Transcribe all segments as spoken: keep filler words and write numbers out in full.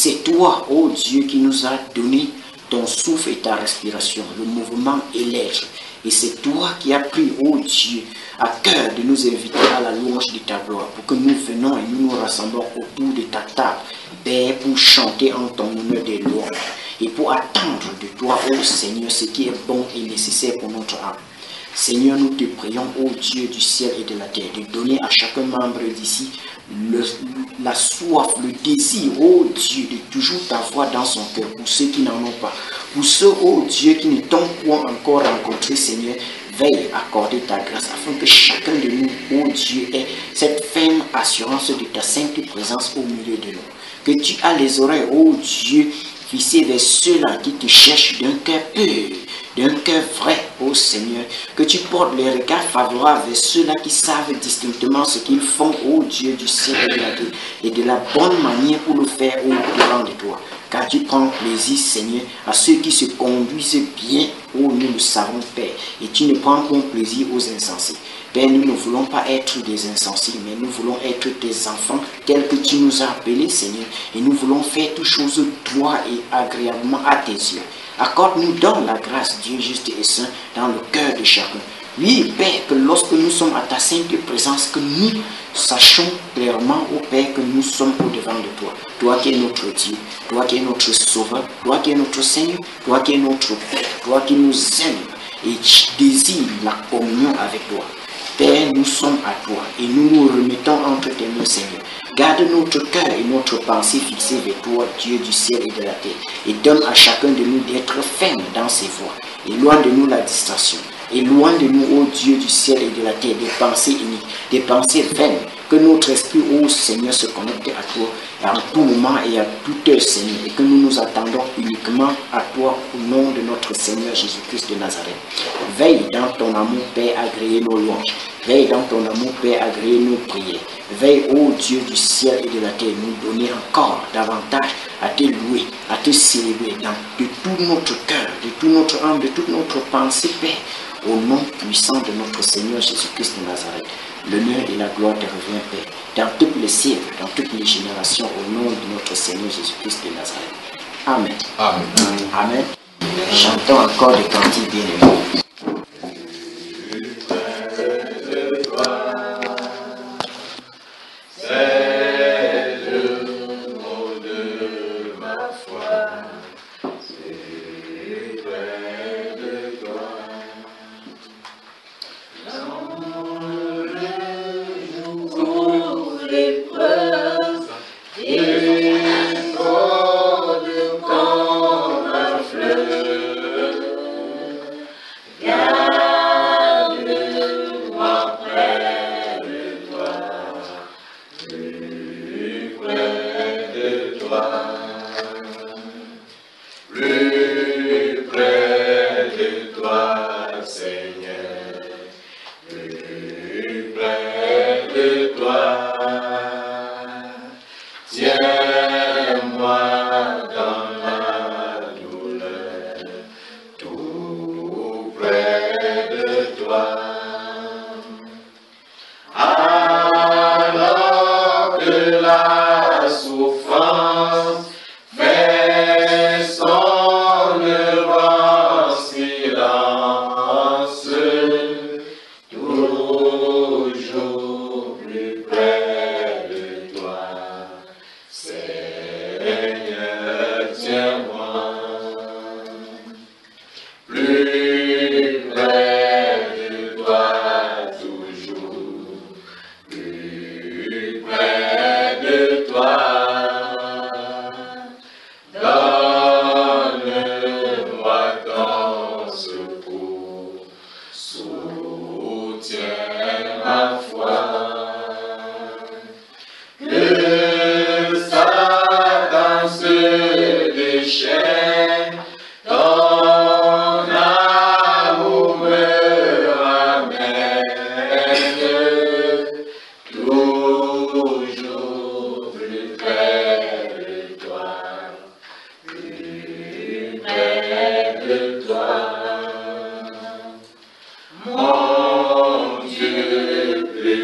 c'est toi, ô Dieu, qui nous a donné ton souffle et ta respiration, le mouvement et l'être. Et c'est toi qui as pris, ô Dieu, à cœur de nous inviter à la louange de ta gloire, pour que nous venons et nous nous rassemblons autour de ta table, Père, pour chanter en ton honneur des louanges et pour attendre de toi, ô Seigneur, ce qui est bon et nécessaire pour notre âme. Seigneur, nous te prions, ô Dieu du ciel et de la terre, de donner à chacun membre d'ici le, la soif, le désir, ô Dieu, de toujours t'avoir dans son cœur, pour ceux qui n'en ont pas. Pour ceux, ô Dieu, qui ne t'ont point encore rencontré, Seigneur, veille à accorder ta grâce, afin que chacun de nous, ô Dieu, ait cette ferme assurance de ta sainte présence au milieu de nous. Que tu as les oreilles, ô Dieu, fixées vers ceux-là qui te cherchent d'un cœur pur, d'un cœur vrai, ô Seigneur, que tu portes les regards favorables vers ceux-là qui savent distinctement ce qu'ils font, ô Dieu du ciel et de la terre, et de la bonne manière pour le faire au-devant de toi. Car tu prends plaisir, Seigneur, à ceux qui se conduisent bien, ô nous le savons, Père, et tu ne prends pas plaisir aux insensés. Père, nous ne voulons pas être des insensés, mais nous voulons être tes enfants tels que tu nous as appelés, Seigneur, et nous voulons faire toutes choses droit et agréablement à tes yeux. Accorde-nous donc la grâce, Dieu juste et saint, dans le cœur de chacun. Oui, Père, que lorsque nous sommes à ta sainte présence, que nous sachons clairement, ô Père, que nous sommes au-devant de toi. Toi qui es notre Dieu, toi qui es notre Sauveur, toi qui es notre Seigneur, toi qui es notre Père, toi qui nous aimes et qui désire la communion avec toi. Père, nous sommes à toi et nous nous remettons entre tes mains, Seigneur. Garde notre cœur et notre pensée fixée vers toi, Dieu du ciel et de la terre, et donne à chacun de nous d'être ferme dans ses voies. Éloigne de nous la distraction. Éloigne de nous, ô Dieu du ciel et de la terre, des pensées iniques, des pensées vaines. Que notre esprit, ô Seigneur, se connecte à toi à tout moment et à toute heure, Seigneur, et que nous nous attendons uniquement à toi au nom de notre Seigneur Jésus-Christ de Nazareth. Veille dans ton amour, Père, à agréer nos louanges. Veille dans ton amour, Père, à agréer nos prières. Veille, ô Dieu du ciel et de la terre, nous donner encore davantage à te louer, à te célébrer dans, de tout notre cœur, de tout notre âme, de toute notre pensée, Père, au nom puissant de notre Seigneur Jésus-Christ de Nazareth. L'honneur et la gloire te revient, Père, dans toutes les siècles, dans toutes les générations, au nom de notre Seigneur Jésus-Christ de Nazareth. Amen. Amen. Amen. Chantons encore des cantiques bien-aimés.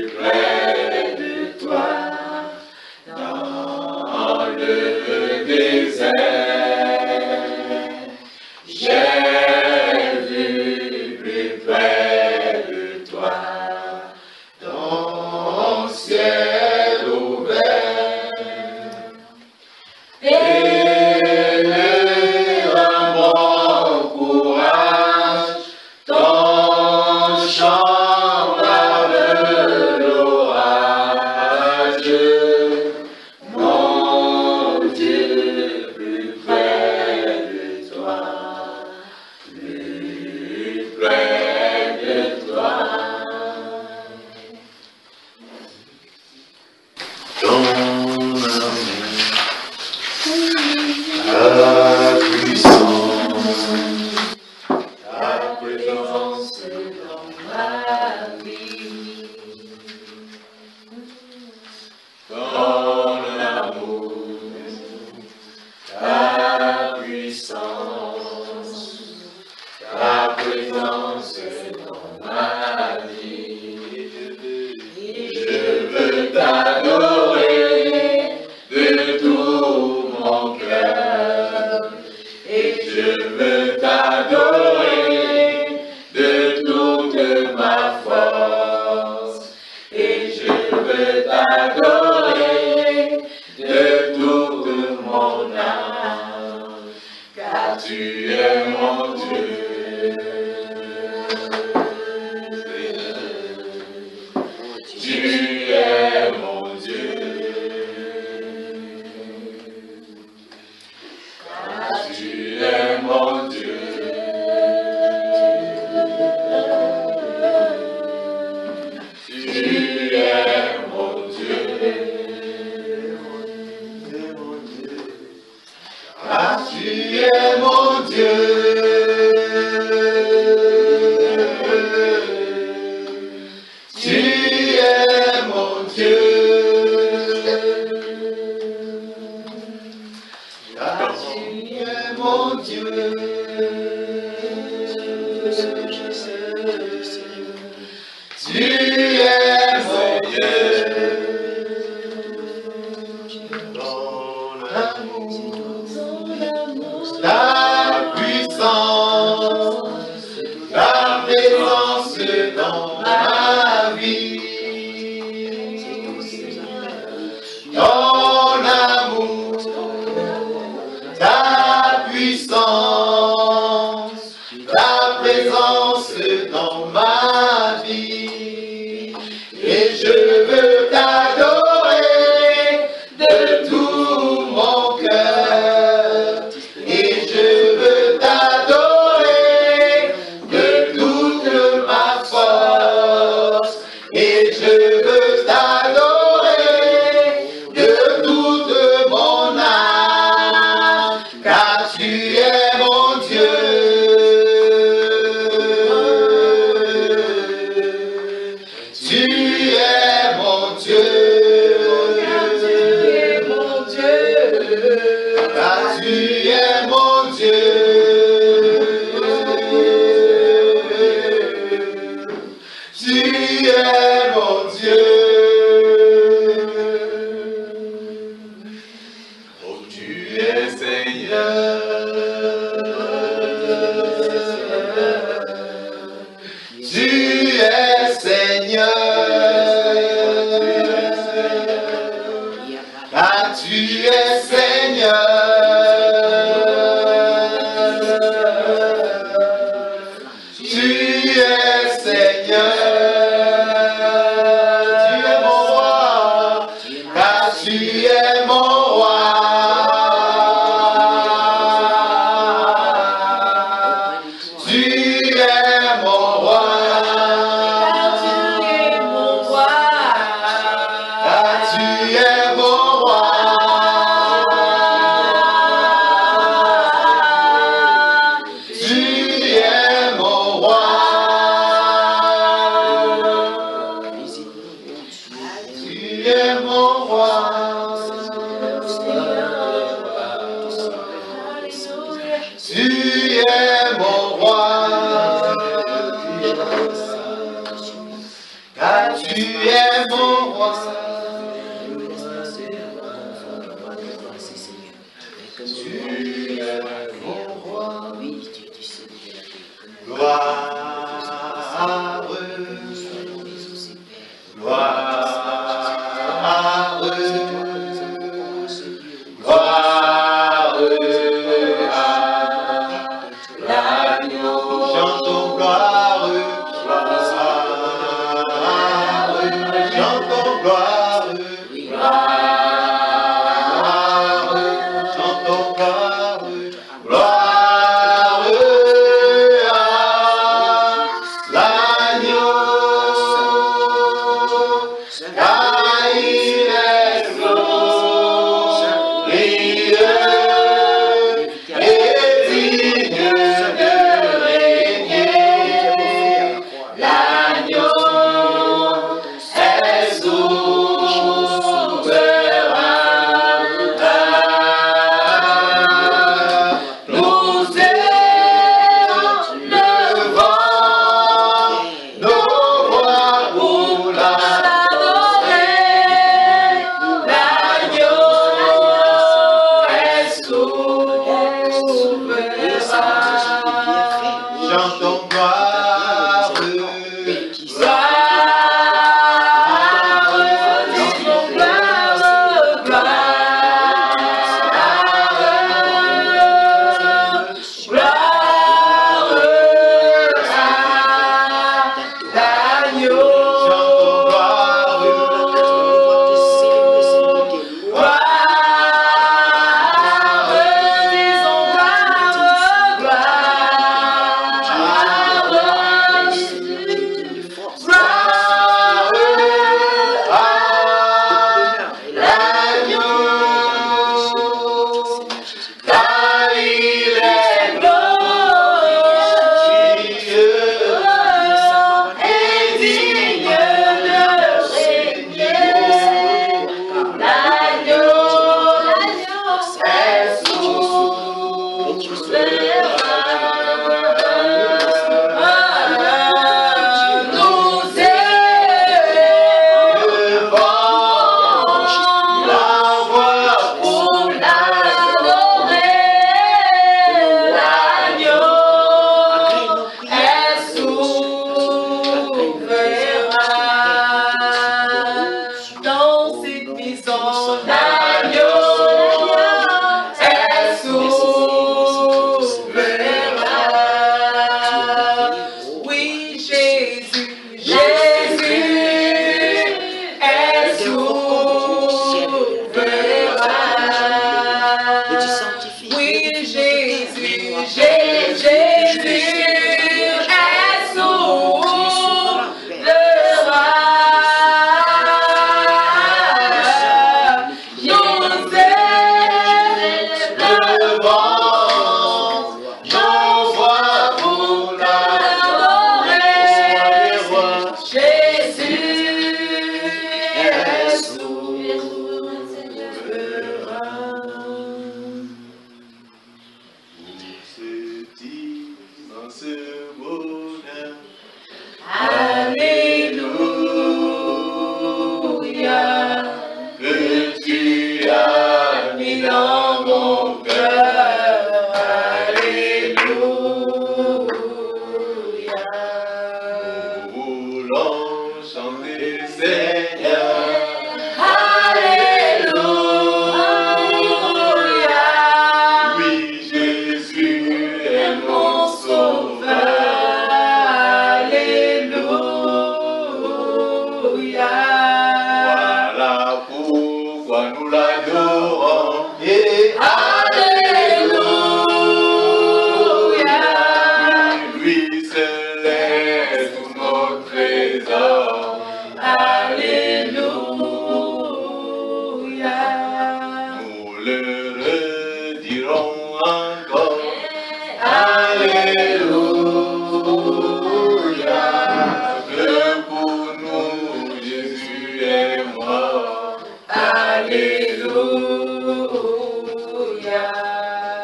Amen. Gloire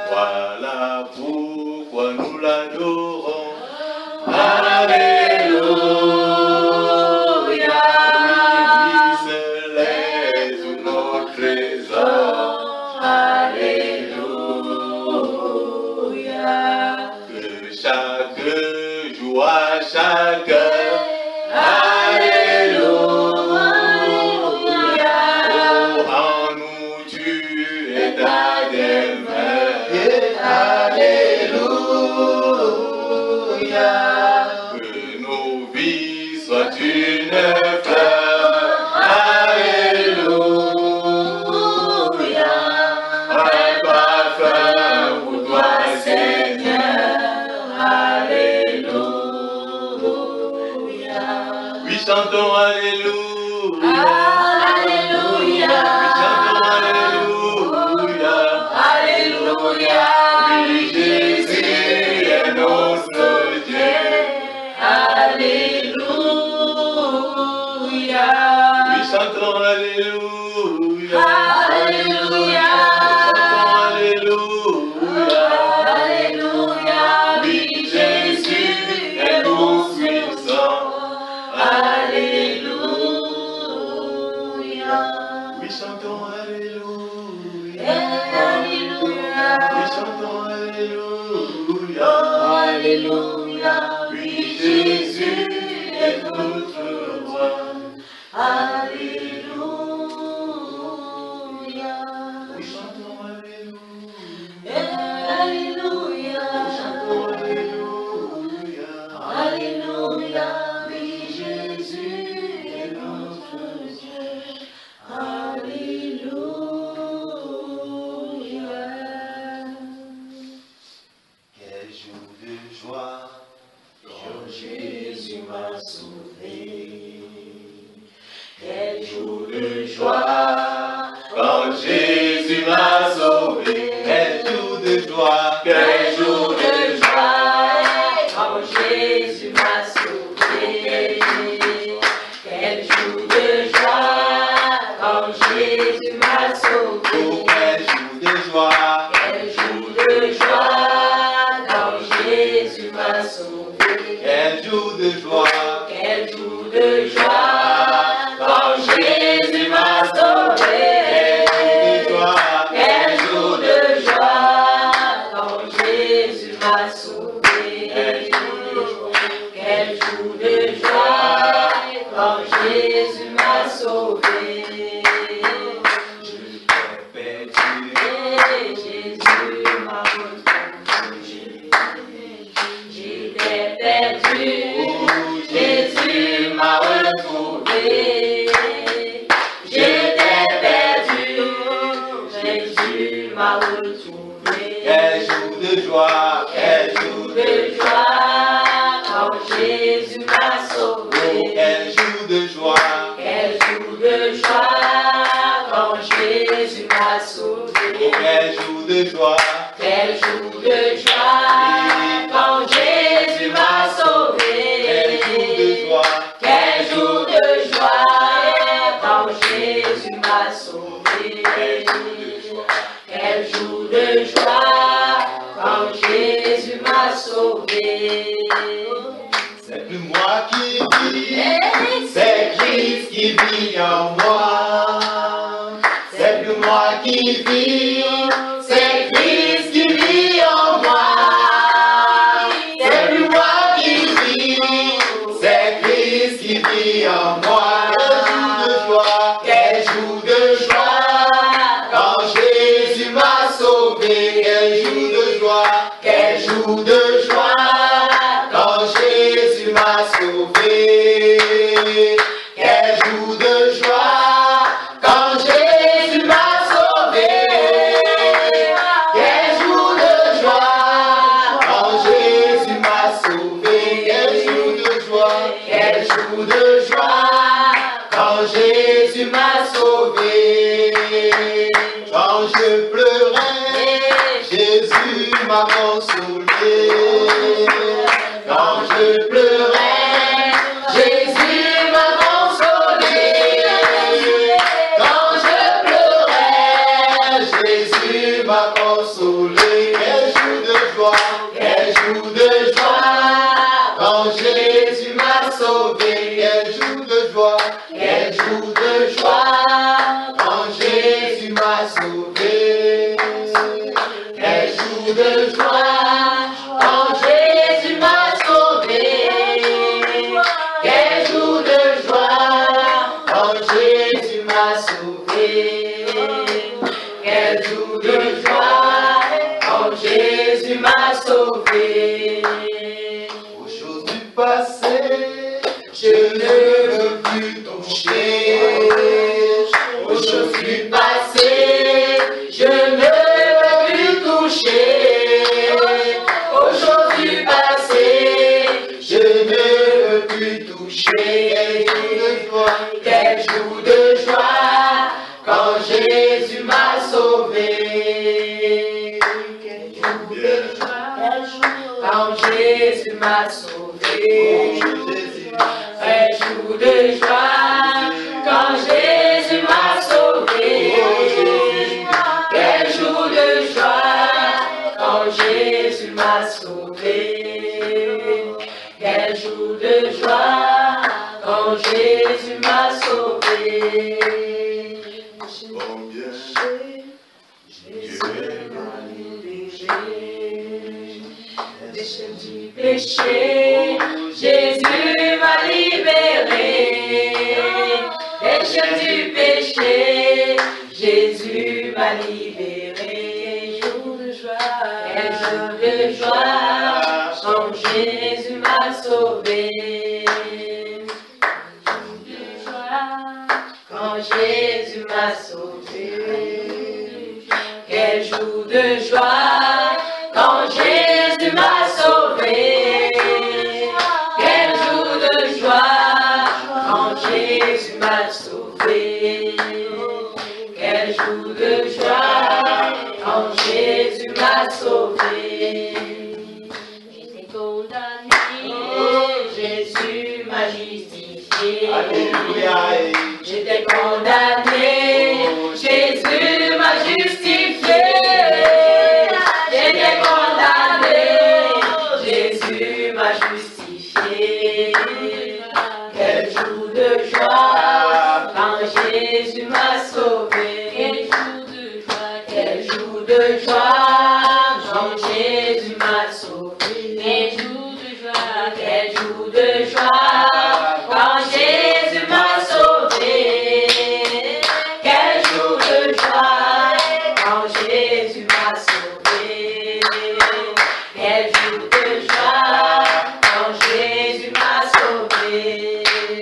Voilà pourquoi nous l'adorons. Alléluia. Lui seul est tout notre trésor. Alléluia. Que chaque jour à chaque heure. Alléluia. Oh, en nous tu es ta demeure. Alléluia. Que nos vies soient une fleur. Alléluia. Un parfum pour toi, Seigneur. Alléluia. Oui, chantons Alléluia. Alléluia. Oui, chantons Alléluia. Alléluia. Oui, Jésus est notre Dieu. Alléluia. Oui, chantons Alléluia. Alléluia. Chantons Alléluia. Alléluia. Oui, Jésus est tout puissant. Alléluia. Oui, chantons Alléluia. Alléluia. Oui, chantons Alléluia. Alléluia. Oui, Jésus est notre roi. Alléluia. Oui, chantons Alléluia. Alléluia. Oui, chantons Alléluia. Alléluia. Oui, Jésus est notre Dieu. Alléluia. Quel jour de joie quand Jésus m'a sauvé. Quel jour de joie quand Jésus m'a sauvé. Quel jour de joie, quel jour de joie quand Jésus m'a sauvé. Quel jour de joie quand Jésus m'a sauvé. Quel jour de joie, quel jour de joie quand Jésus m'a sauvé. Quel jour de joie, quel jour de joie quand Jésus m'a sauvé. Quel jour de joie quand Jésus m'a sauvé. Quel jour de joie quand Jésus m'a sauvé. Je t'ai perdu et Jésus m'a retrouvé. J'étais perdu, Jésus m'a retrouvé. J'étais perdu, Jésus m'a retrouvé. Quel jour de joie, quel jour de joie quand Jésus m'a sauvé. Quel jour de joie, quel jour de joie quand Jésus m'a sauvé. Quel jour de joie, quel jour de joie quand Jésus m'a sauvé. Quel jour de joie quand Jésus m'a sauvé. Quel jour de joie quand Jésus m'a sauvé. C'est plus moi qui vis, c'est Christ qui vit en moi. C'est plus moi qui vis, c'est Christ qui vit en moi. C'est plus moi qui vis, c'est Christ qui vit en moi. Quel jour de joie quand Jésus m'a sauvé. Quel jour de joie, quel jour de joie quand Jésus m'a sauvé. Quel jour de joie quand Jésus m'a sauvé. Quel jour de joie quand Jésus m'a sauvé. Quel jour de joie, quel jour de joie quand Jésus m'a sauvé. Quand je pleurais, Jésus m'a consolé. Quand je pleurais, Jésus m'a consolé. Quand je pleurais, Jésus m'a consolé. sauvé. Quel jour de joie, quel jour de joie, quand Jésus m'a sauvé. Quel jour de joie, quel jour de joie, quand Jésus m'a sauvé. Quel jour de joie, quand Jésus m'a sauvé. Quel jour de joie, quand Jésus m'a sauvé. Quel jour de joie, quand Jésus m'a sauvé. Aux choses du passé, je ne veux plus toucher. Aux choses du passé, je ne veux plus toucher. Aux choses du passé, je ne veux plus toucher. Quel jour de joie, quand Jésus m'a sauvé. Quel jour de joie, quand Jésus m'a sauvé. Quel jour de joie, quand Jésus m'a sauvé. Quel jour de joie, quand Jésus m'a sauvé. Quel jour de joie, quand Jésus m'a sauvé. Combien Jésus m'a libéré des chaînes du péché. Jésus m'a libéré des chaînes du péché. Jésus m'a libéré. Jour de joie, quel jour de joie, quand Jésus m'a sauvé. Jour de joie, quand Jésus m'a sauvé. Quel jour de joie, quand Jésus m'a sauvé. Quel jour de joie, quand Jésus m'a sauvé. Quel jour de joie, quand Jésus m'a sauvé. J'étais condamné, Jésus m'a justifié. Alléluia. J'étais condamné, Jésus m'a justifié. J'étais condamné, Jésus m'a justifié. Quel jour de joie, quand Jésus m'a sauvé. Quel jour de joie, quel jour de joie, quand Jésus m'a sauvé. Quel jour de joie, quel jour de joie, quand Jésus m'a sauvé. Quel jour de joie, quand Jésus m'a sauvé. Quel jour de joie, quand Jésus m'a sauvé.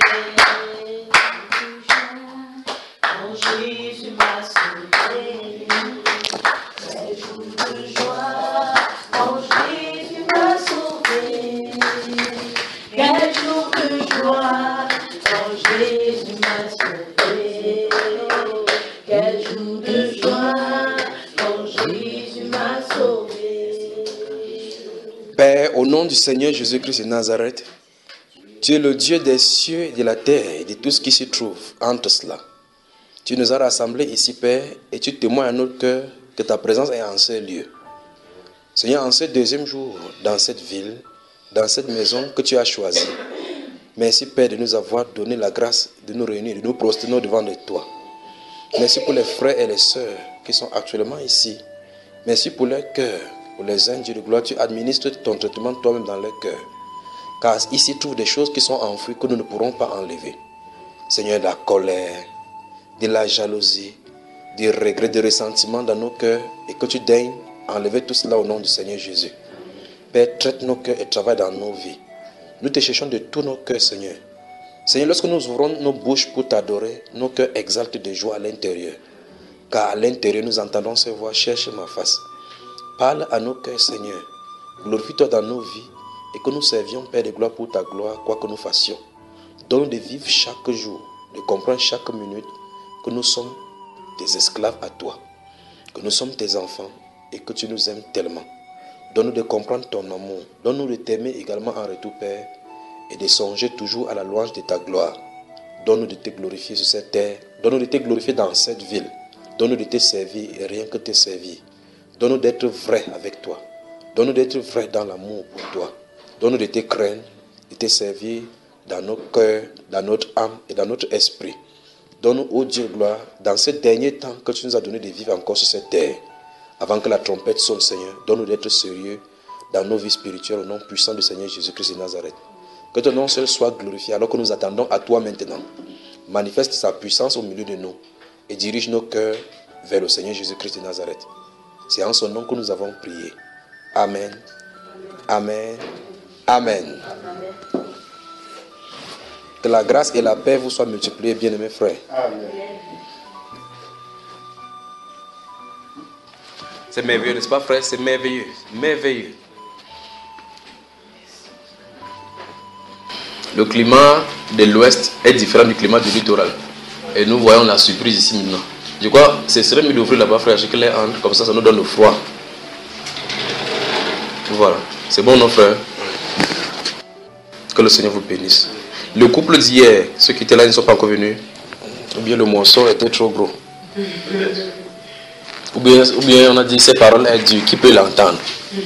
Quand Jésus m'a sauvé. Quel jour de joie, quand Jésus m'a sauvé. Quel jour de joie, quand Jésus m'a sauvé. Quel jour de joie, quand Jésus m'a sauvé. Père, au nom du Seigneur Jésus-Christ de Nazareth, tu es le Dieu des cieux et de la terre et de tout ce qui se trouve entre cela. Tu nous as rassemblés ici, Père, et tu témoignes à notre cœur que ta présence est en ce lieu. Seigneur, en ce deuxième jour, dans cette ville, dans cette maison que tu as choisie, merci, Père, de nous avoir donné la grâce de nous réunir, de nous prosterner devant de toi. Merci pour les frères et les sœurs qui sont actuellement ici. Merci pour leur cœur. Pour les anges de gloire, tu administres ton traitement toi-même dans leur cœur. Car ici trouvent des choses qui sont enfouies que nous ne pourrons pas enlever. Seigneur, de la colère, de la jalousie, du regret, du ressentiment dans nos cœurs, et que tu daignes enlever tout cela au nom du Seigneur Jésus. Père, traite nos cœurs et travaille dans nos vies. Nous te cherchons de tous nos cœurs, Seigneur. Seigneur, lorsque nous ouvrons nos bouches pour t'adorer, nos cœurs exaltent de joie à l'intérieur. Car à l'intérieur, nous entendons ces voix, cherche ma face. Parle à nos cœurs, Seigneur. Glorifie-toi dans nos vies et que nous servions, Père de gloire, pour ta gloire, quoi que nous fassions. Donne-nous de vivre chaque jour, de comprendre chaque minute que nous sommes des esclaves à toi, que nous sommes tes enfants et que tu nous aimes tellement. Donne-nous de comprendre ton amour. Donne-nous de t'aimer également en retour, Père, et de songer toujours à la louange de ta gloire. Donne-nous de te glorifier sur cette terre. Donne-nous de te glorifier dans cette ville. Donne-nous de te servir et rien que te servir. Donne-nous d'être vrais avec toi. Donne-nous d'être vrais dans l'amour pour toi. Donne-nous de te craindre, de te servir dans nos cœurs, dans notre âme et dans notre esprit. Donne-nous, ô Dieu, gloire, dans ces derniers temps que tu nous as donné de vivre encore sur cette terre, avant que la trompette sonne, Seigneur, donne-nous d'être sérieux dans nos vies spirituelles au nom puissant du Seigneur Jésus-Christ de Nazareth. Que ton nom seul soit glorifié alors que nous attendons à toi maintenant. Manifeste sa puissance au milieu de nous et dirige nos cœurs vers le Seigneur Jésus-Christ de Nazareth. C'est en son nom que nous avons prié. Amen. Amen. Amen. Que la grâce et la paix vous soient multipliées, bien-aimés frères. Amen. C'est merveilleux, n'est-ce pas, frère? C'est merveilleux. Merveilleux. Le climat de l'Ouest est différent du climat du littoral. Et nous voyons la surprise ici maintenant. Je crois que ce serait mieux d'ouvrir là-bas, frère, que les entre, comme ça, ça nous donne le froid. Voilà. C'est bon, non, frère? Que le Seigneur vous bénisse. Le couple d'hier, ceux qui étaient là, ils ne sont pas encore venus. Ou bien le morceau était trop gros. Ou bien, ou bien on a dit ces paroles est Dieu qui peut l'entendre.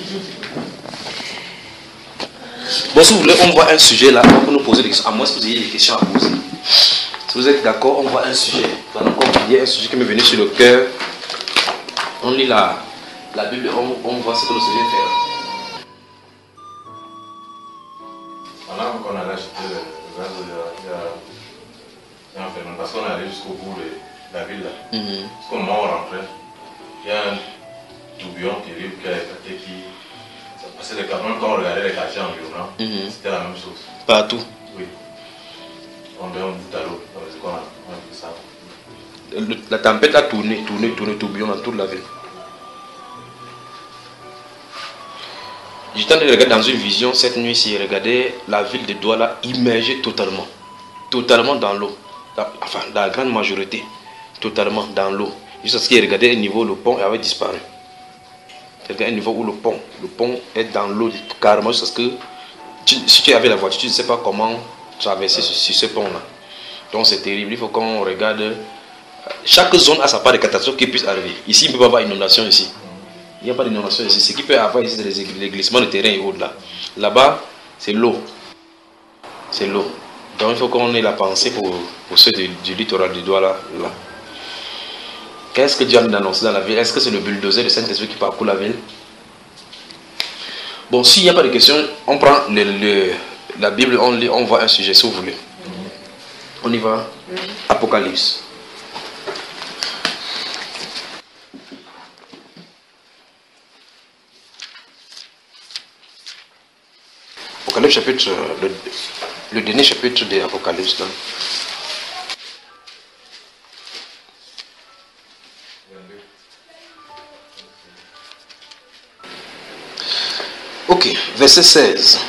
Bon, si vous voulez, on voit un sujet là, on peut nous poser des questions. À moins que vous ayez des questions à poser. Si vous êtes d'accord, on voit un sujet. Pendant qu'on priait, un sujet qui m'est venu sur le cœur. On lit la, la Bible, on, on voit ce que le Seigneur fait. Pendant qu'on allait acheter le gaz, il y a, il y a, il y a un phénomène. Parce qu'on est allé jusqu'au bout de la ville là. Mm-hmm. Parce qu'au moment où on rentrait, il y a un tourbillon terrible qui a éclaté qui. Parce que les camions, quand on regardait les quartiers environnants, mm-hmm. c'était la même chose. Partout. Oui. On devait un bout à l'autre. C'est qu'on a, on a fait ça. Le, la tempête a tourné, tourné, tourné, tourbillon dans toute la ville. J'étais en train de regarder dans une vision cette nuit-ci, regarder la ville de Douala immergée totalement. Totalement dans l'eau. Enfin, dans la grande majorité. Totalement dans l'eau. Jusqu'à ce qu'il regardait au niveau où le pont avait disparu. C'est un niveau où le pont, le pont est dans l'eau carrément parce que tu, si tu avais la voiture, tu ne sais pas comment traverser sur, sur ce pont-là. Donc c'est terrible, il faut qu'on regarde. Chaque zone a sa part de catastrophe qui puisse arriver. Ici, il ne peut pas avoir inondation ici. Il n'y a pas d'inondation ici. Ce qui peut avoir ici, c'est les, les glissements de terrain et autres là. Là-bas, c'est l'eau. C'est l'eau. Donc il faut qu'on ait la pensée pour, pour ceux du, du littoral du Douala là. Qu'est-ce que Dieu a annoncé dans la ville? Est-ce que c'est le bulldozer de Saint-Esprit qui parcourt la ville? Bon, s'il n'y a pas de questions, on prend le, le, la Bible, on lit, on voit un sujet si vous voulez. On y va. Apocalypse. Apocalypse chapitre, le, le dernier chapitre de l'Apocalypse. Ok, verset seize.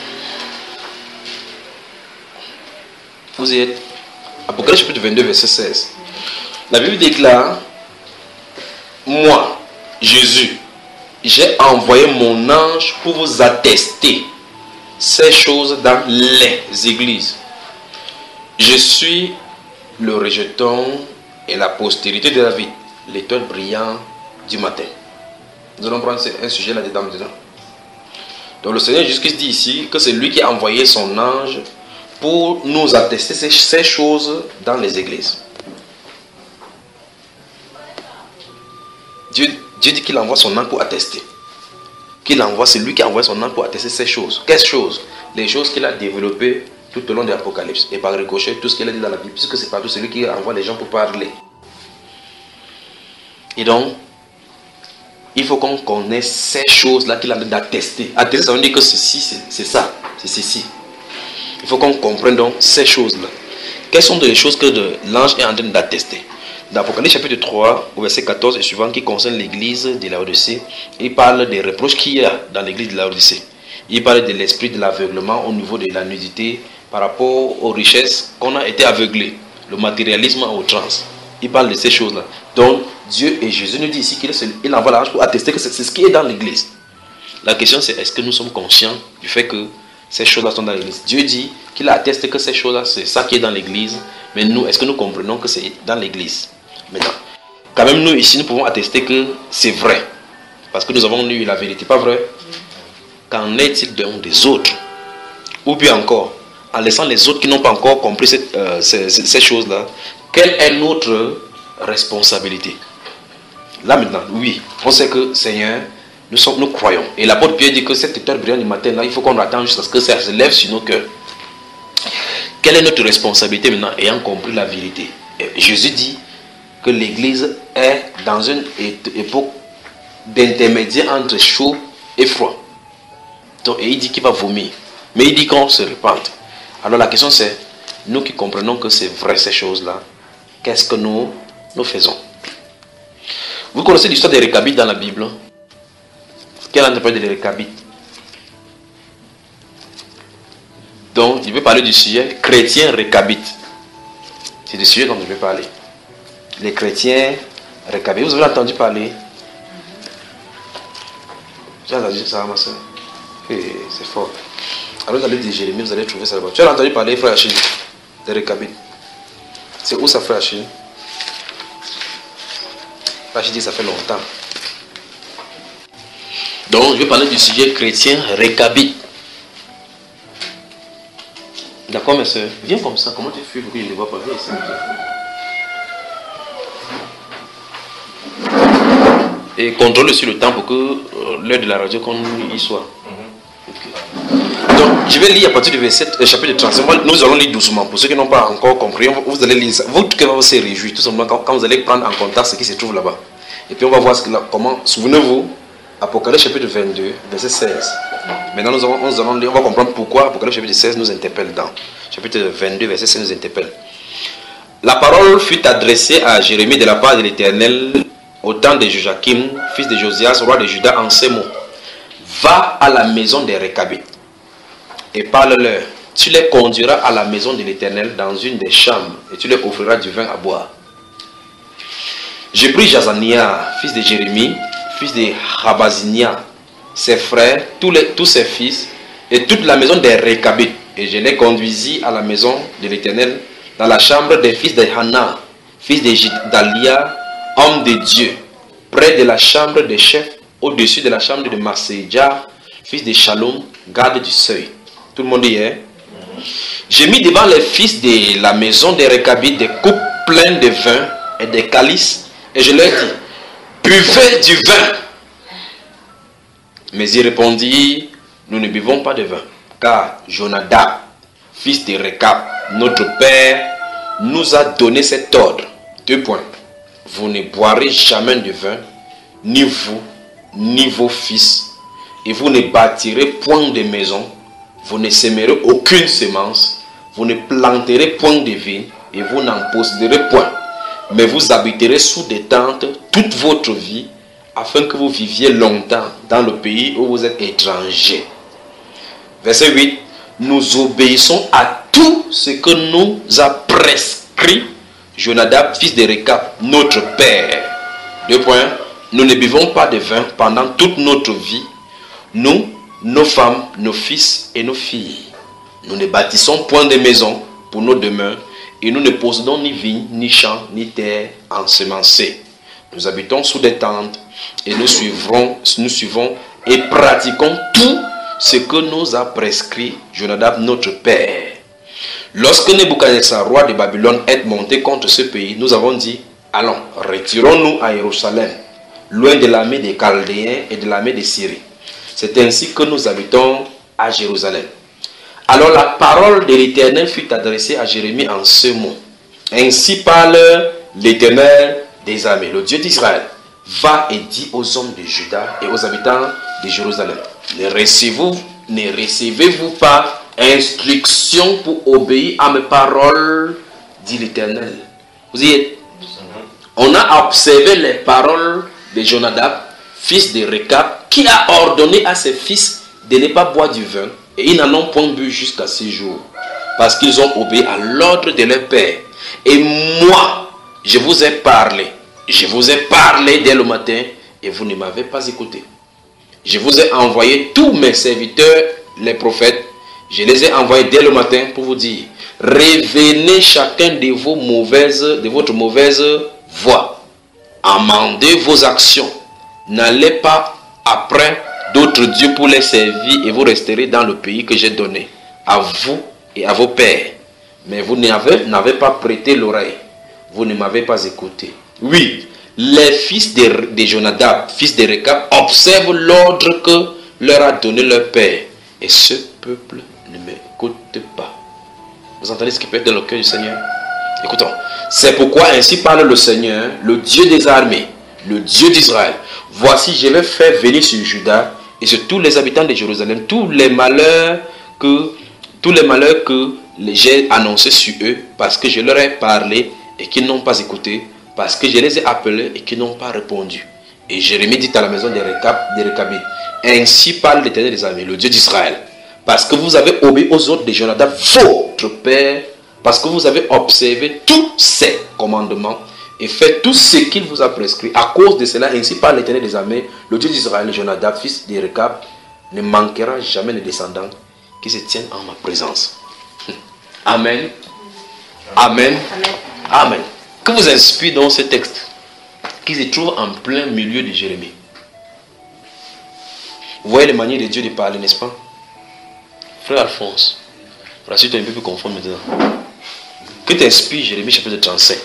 Vous y êtes. Apocalypse chapitre vingt-deux, verset seize. La Bible déclare: moi, Jésus, j'ai envoyé mon ange pour vous attester ces choses dans les églises. Je suis le rejeton et la postérité de David, l'étoile brillante du matin. Nous allons prendre un sujet là-dedans maintenant. Donc le Seigneur Jésus-Christ dit ici que c'est lui qui a envoyé son ange pour nous attester ces, ces choses dans les églises. Dieu, Dieu dit qu'il envoie son ange pour attester. Qu'il envoie, c'est lui qui a envoyé son ange pour attester ces choses. Quelles choses? Les choses qu'il a développées tout au long de l'Apocalypse. Et par ricochet, tout ce qu'il a dit dans la Bible, puisque c'est partout celui qui envoie les gens pour parler. Et donc, il faut qu'on connaisse ces choses-là qu'il a d'attester. Attester, ça veut dire que ceci, c'est ça. C'est ceci. Il faut qu'on comprenne donc ces choses-là. Quelles sont les choses que l'ange est en train d'attester? Dans Apocalypse chapitre trois, au verset quatorze et suivant, qui concerne l'église de Laodicée, il parle des reproches qu'il y a dans l'église de Laodicée. Il parle de l'esprit de l'aveuglement au niveau de la nudité par rapport aux richesses qu'on a été aveuglés, le matérialisme à outrance. Il parle de ces choses-là. Donc, Dieu et Jésus nous dit ici qu'il envoie l'ange pour attester que c'est ce qui est dans l'église. La question c'est, est-ce que nous sommes conscients du fait que ces choses-là sont dans l'église? Dieu dit qu'il atteste que ces choses-là, c'est ça qui est dans l'église. Mais nous, est-ce que nous comprenons que c'est dans l'église? Maintenant, quand même nous ici, nous pouvons attester que c'est vrai. Parce que nous avons lu la vérité, pas vrai? Qu'en est-il donc des autres? Ou bien encore, en laissant les autres qui n'ont pas encore compris cette, euh, ces, ces choses-là, quelle est notre responsabilité? Là maintenant, oui, on sait que Seigneur, nous, sommes, nous croyons. Et l'apôtre Pierre dit que cette heure brillante du matin, là, il faut qu'on attende jusqu'à ce que ça se lève sur nos cœurs. Quelle est notre responsabilité maintenant, ayant compris la vérité? Et Jésus dit que l'Église est dans une époque d'intermédiaire entre chaud et froid. Donc, et il dit qu'il va vomir. Mais il dit qu'on se repente. Alors la question c'est, nous qui comprenons que c'est vrai ces choses-là, qu'est-ce que nous, nous faisons? Vous connaissez l'histoire des Récabites dans la Bible? Quel interprète des Récabites? Donc, je vais parler du sujet chrétien Récabite. C'est du sujet dont je vais parler. Les chrétiens Récabites. Vous avez entendu parler? J'ai entendu ça, ma soeur. C'est fort. Alors, vous allez dire Jérémie, vous allez trouver ça là-bas. Tu as entendu parler, frère Achille, des Récabites? C'est où ça, frère Achille? Frère Achille dit ça fait longtemps. Donc, je vais parler du sujet chrétien Récabite. D'accord, mes soeurs? Viens comme ça. Comment tu fais pour que je ne les vois pas? Viens ici. Et contrôle sur le temps pour que euh, l'heure de la radio qu'on y soit. Okay. Donc, je vais lire à partir du verset, euh, chapitre trente-cinq. Nous allons lire doucement. Pour ceux qui n'ont pas encore compris, vous allez lire ça. Vous qui va se réjouir, tout simplement, quand, quand vous allez prendre en contact ce qui se trouve là-bas. Et puis on va voir ce que, là, comment. Souvenez-vous, Apocalypse chapitre vingt-deux, verset seize. Maintenant, nous, avons, nous allons lire, on va comprendre pourquoi Apocalypse chapitre seize nous interpelle dans. Chapitre vingt-deux, verset seize nous interpelle. La parole fut adressée à Jérémie de la part de l'Éternel au temps de Joachim, fils de Josias, roi de Juda, en ces mots. Va à la maison des Récabites et parle-leur. Tu les conduiras à la maison de l'Éternel dans une des chambres et tu leur offriras du vin à boire. J'ai pris Jazania, fils de Jérémie, fils de Rabazinia, ses frères, tous, les, tous ses fils et toute la maison des Récabites, et je les conduisis à la maison de l'Éternel dans la chambre des fils de Hana, fils de Gidalia, homme de Dieu, près de la chambre des chefs, au-dessus de la chambre de Maséja, fils de Shalom, garde du seuil. Tout le monde y est. J'ai mis devant les fils de la maison des Récabites des coupes pleines de vin et des calices, et je leur dis, buvez du vin. Mais ils répondirent, nous ne buvons pas de vin, car Jonadab, fils de Récab, notre père, nous a donné cet ordre. Deux points. Vous ne boirez jamais de vin, ni vous, ni vos fils, et vous ne bâtirez point de maison, vous ne sèmerez aucune semence, vous ne planterez point de vignes, et vous n'en posséderez point, mais vous habiterez sous des tentes toute votre vie, afin que vous viviez longtemps dans le pays où vous êtes étrangers. Verset huit. Nous obéissons à tout ce que nous a prescrit Jonadab, fils de Récab, notre père. Deux points. Nous ne buvons pas de vin pendant toute notre vie. Nous, nos femmes, nos fils et nos filles. Nous ne bâtissons point de maison pour nos demeures. Et nous ne possédons ni vignes, ni champs, ni terre ensemencée. Nous habitons sous des tentes. Et nous suivrons, nous suivons et pratiquons tout ce que nous a prescrit Jonadab, notre père. Lorsque Nebuchadnezzar, roi de Babylone, est monté contre ce pays, nous avons dit, allons, retirons-nous à Jérusalem, loin de l'armée des Chaldéens et de l'armée des Syriens. C'est ainsi que nous habitons à Jérusalem. Alors la parole de l'Éternel fut adressée à Jérémie en ce mot. Ainsi parle l'Éternel des armées, le Dieu d'Israël. Va et dis aux hommes de Juda et aux habitants de Jérusalem. Ne recevez-vous, ne recevez-vous pas instruction pour obéir à mes paroles, dit l'Éternel. Vous y êtes? On a observé les paroles de Jonadab, fils de Récab, qui a ordonné à ses fils de ne pas boire du vin, et ils n'en ont point bu jusqu'à ce jour, parce qu'ils ont obéi à l'ordre de leur père. Et moi, je vous ai parlé. Je vous ai parlé dès le matin et vous ne m'avez pas écouté. Je vous ai envoyé tous mes serviteurs, les prophètes. Je les ai envoyés dès le matin pour vous dire, revenez chacun de vos mauvaises, de votre mauvaise voie. Amendez vos actions. N'allez pas après d'autres dieux pour les servir et vous resterez dans le pays que j'ai donné à vous et à vos pères. Mais vous n'avez pas prêté l'oreille. Vous ne m'avez pas écouté. Oui, les fils de, de Jonadab, fils de Rekab, observent l'ordre que leur a donné leur père. Et ce peuple ne m'écoute pas. Vous entendez ce qui peut être dans le cœur du Seigneur? Écoutons. C'est pourquoi ainsi parle le Seigneur, le Dieu des armées, le Dieu d'Israël. Voici, je vais faire venir sur Juda et sur tous les habitants de Jérusalem tous les malheurs que, tous les malheurs que j'ai annoncés sur eux, parce que je leur ai parlé et qu'ils n'ont pas écouté, parce que je les ai appelés et qu'ils n'ont pas répondu. Et Jérémie dit à la maison des Récabites, ainsi parle l'Éternel des armées, le Dieu d'Israël, parce que vous avez obéi aux ordres de Jonadab, votre père, parce que vous avez observé tous ses commandements et fait tout ce qu'il vous a prescrit. À cause de cela, ainsi parle l'Éternel des armées, le Dieu d'Israël, Jonadab, fils de Rekab, ne manquera jamais les descendants qui se tiennent en ma présence. Amen. Amen. Amen. Amen. Que vous inspire dans ce texte qui se trouve en plein milieu de Jérémie. Vous voyez les manières de Dieu de parler, n'est-ce pas? Frère Alphonse, rassure, tu es un peu plus confort maintenant. Que t'inspire Jérémie chapitre trente-cinq?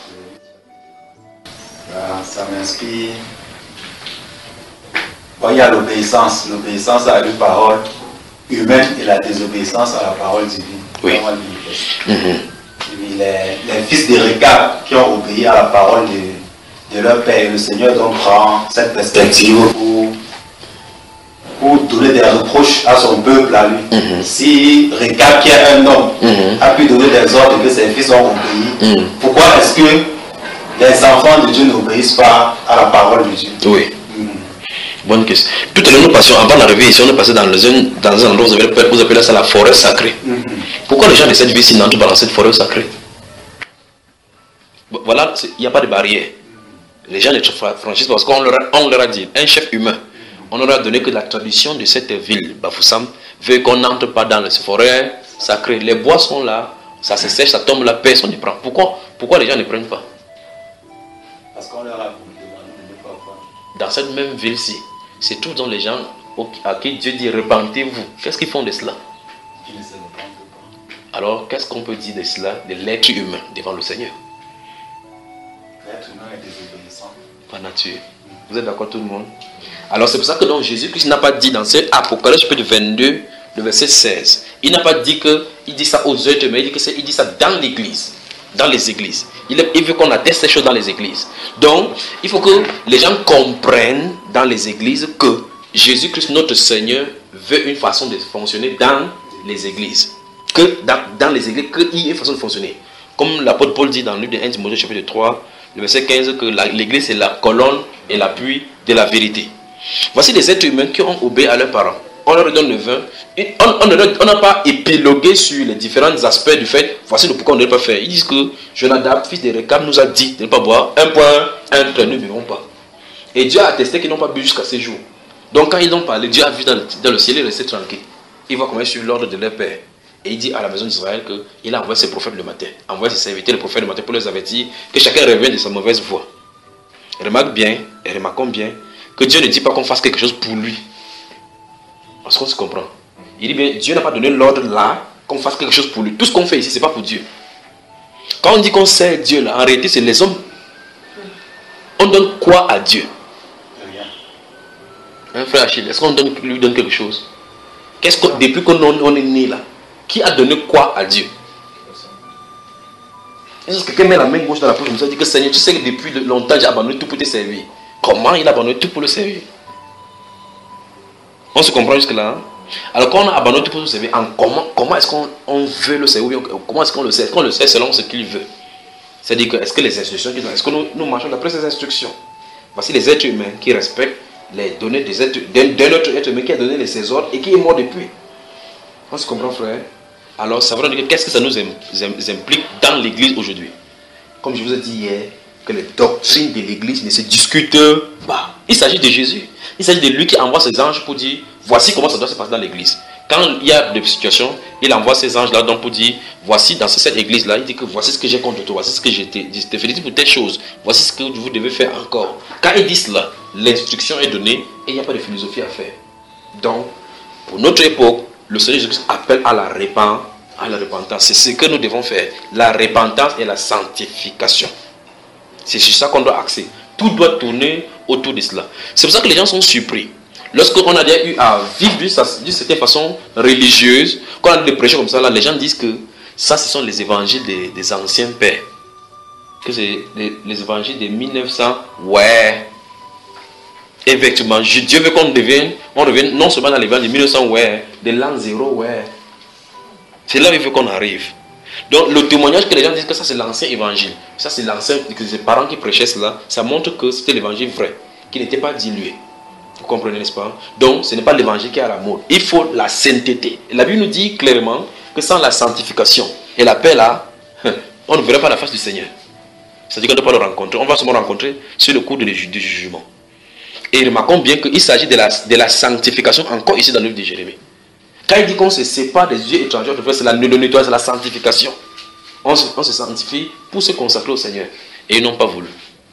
Ça m'inspire. Bon, il y a l'obéissance, l'obéissance à une parole humaine et la désobéissance à la parole divine. Oui. Mm-hmm. les, les fils de Rekab qui ont obéi à la parole de, de leur père, le Seigneur donc prend cette perspective pour, pour donner des reproches à son peuple, à lui. Mm-hmm. Si Rekab, qui est un homme, mm-hmm. a pu donner des ordres que ses fils ont obéi, mm-hmm. pourquoi est-ce que les enfants de Dieu n'obéissent pas à la parole de Dieu? Oui. Mm-hmm. Bonne question. Tout à l'heure, nous passions, avant d'arriver ici, on est passé dans, le, dans un endroit où vous, avez, vous appelez ça la forêt sacrée. Mm-hmm. Pourquoi les gens de cette vie-ci n'entrent pas dans cette forêt sacrée? Voilà, il n'y a pas de barrière. Les gens ne franchissent pas parce qu'on leur, leur a dit, un chef humain, on leur a donné que la tradition de cette ville, Bafoussam, veut qu'on n'entre pas dans les forêts sacrées. Les bois sont là, ça se sèche, ça tombe là, personne ne prend. Pourquoi, pourquoi les gens ne prennent pas? Parce qu'on leur a demandé de ne pas prendre. Dans cette même ville-ci, c'est tout dans les gens à qui Dieu dit repentez-vous. Qu'est-ce qu'ils font de cela? Ils ne se repentent pas. Alors, qu'est-ce qu'on peut dire de cela, de l'être humain devant le Seigneur? L'être humain est désobéissant. Par nature. Vous êtes d'accord tout le monde? Alors, c'est pour ça que donc Jésus-Christ n'a pas dit dans cet Apocalypse chapitre vingt-deux, le verset seize, il n'a pas dit que il dit ça aux êtres humains, il dit, que c'est, il dit ça dans l'église, dans les églises. Il, il veut qu'on atteste ces choses dans les églises. Donc, il faut que les gens comprennent dans les églises que Jésus-Christ, notre Seigneur, veut une façon de fonctionner dans les églises. Que dans, dans les églises, qu'il y ait une façon de fonctionner. Comme l'apôtre Paul dit dans le livre de un Timothée chapitre trois, le verset quinze, que l'église c'est la colonne et l'appui de la vérité. Voici des êtres humains qui ont obéi à leurs parents. On leur donne le vin. Et on n'a pas épilogué sur les différents aspects du fait. Voici le pourquoi on ne doit pas faire. Ils disent que Jonadab, fils de Rekab, nous a dit de ne pas boire. Un point, un trait, nous ne buvons pas. Et Dieu a attesté qu'ils n'ont pas bu jusqu'à ces jours. Donc quand ils ont parlé, Dieu a vu dans le, dans le ciel, il est resté tranquille. Il va comment suivre l'ordre de leur père. Et il dit à la maison d'Israël qu'il a envoyé ses prophètes le matin. Envoyé ses serviteurs, les prophètes le matin pour les avertir que chacun revienne de sa mauvaise voie. Remarque bien, et remarquons bien, que Dieu ne dit pas qu'on fasse quelque chose pour lui. Parce qu'on se comprend. Il dit bien, Dieu n'a pas donné l'ordre là, qu'on fasse quelque chose pour lui. Tout ce qu'on fait ici, ce n'est pas pour Dieu. Quand on dit qu'on sert Dieu là, en réalité, c'est les hommes. On donne quoi à Dieu? Un frère Achille, est-ce qu'on donne, lui donne quelque chose? Qu'est-ce que, depuis qu'on on est né là, qui a donné quoi à Dieu? Est-ce que quelqu'un met la main gauche dans la poche comme ça et dit que Seigneur, tu sais que depuis longtemps j'ai abandonné tout pour te servir. Comment il a abandonné tout pour le servir? On se comprend jusque là, hein? Alors quand on a abandonné tout pour le servir, en comment, comment est-ce qu'on on veut le servir? Comment est-ce qu'on le sait? Est-ce qu'on le sait selon ce qu'il veut? C'est-à-dire que est-ce que les instructions qu'il donne, est-ce que nous, nous marchons d'après ces instructions? Voici les êtres humains qui respectent les données des êtres, d'un autre être humain qui a donné les ses ordres et qui est mort depuis. On se comprend, frère? Alors ça veut dire qu'est-ce que ça nous implique dans l'église aujourd'hui? Comme je vous ai dit hier, que les doctrines de l'église ne se discutent pas. Il s'agit de Jésus. Il s'agit de lui qui envoie ses anges pour dire voici comment ça doit se passer dans l'église. Quand il y a des situations, il envoie ces anges-là donc pour dire, voici dans cette église-là, il dit que voici ce que j'ai contre toi, voici ce que je te félicite pour telle chose, voici ce que vous devez faire encore. Quand il dit cela, l'instruction est donnée et il n'y a pas de philosophie à faire. Donc, pour notre époque, le Seigneur Jésus appelle à la repentance. À la repentance. C'est ce que nous devons faire. La repentance et la sanctification. C'est sur ça qu'on doit axer. Tout doit tourner autour de cela. C'est pour ça que les gens sont surpris. Lorsqu'on a déjà eu à vivre d'une certaine façon religieuse, quand on a des prêcheurs comme ça, là, les gens disent que ça, ce sont les évangiles des, des anciens pères. Que c'est les, les évangiles de mille neuf cents. Ouais. Effectivement, Dieu veut qu'on devienne, on revienne non seulement dans l'évangile de mille neuf cents, ouais, de l'an zéro, ouais. C'est là où il faut qu'on arrive. Donc le témoignage que les gens disent que ça c'est l'ancien évangile, ça c'est l'ancien, que ses parents qui prêchaient cela, ça montre que c'était l'évangile vrai, qui n'était pas dilué. Vous comprenez, n'est-ce pas? Donc ce n'est pas l'évangile qui est à la mode. Il faut la sainteté. Et la Bible nous dit clairement que sans la sanctification et la paix là, on ne verra pas la face du Seigneur. C'est-à-dire qu'on ne doit pas le rencontrer. On va seulement rencontrer sur le cours du jugement. Et remarquons bien qu'il s'agit de la, de la sanctification encore ici dans le livre de Jérémie. Quand il dit qu'on se sépare des dieux étrangers, c'est le nettoyage, c'est la sanctification. On se, on se sanctifie pour se consacrer au Seigneur. Et ils n'ont pas voulu.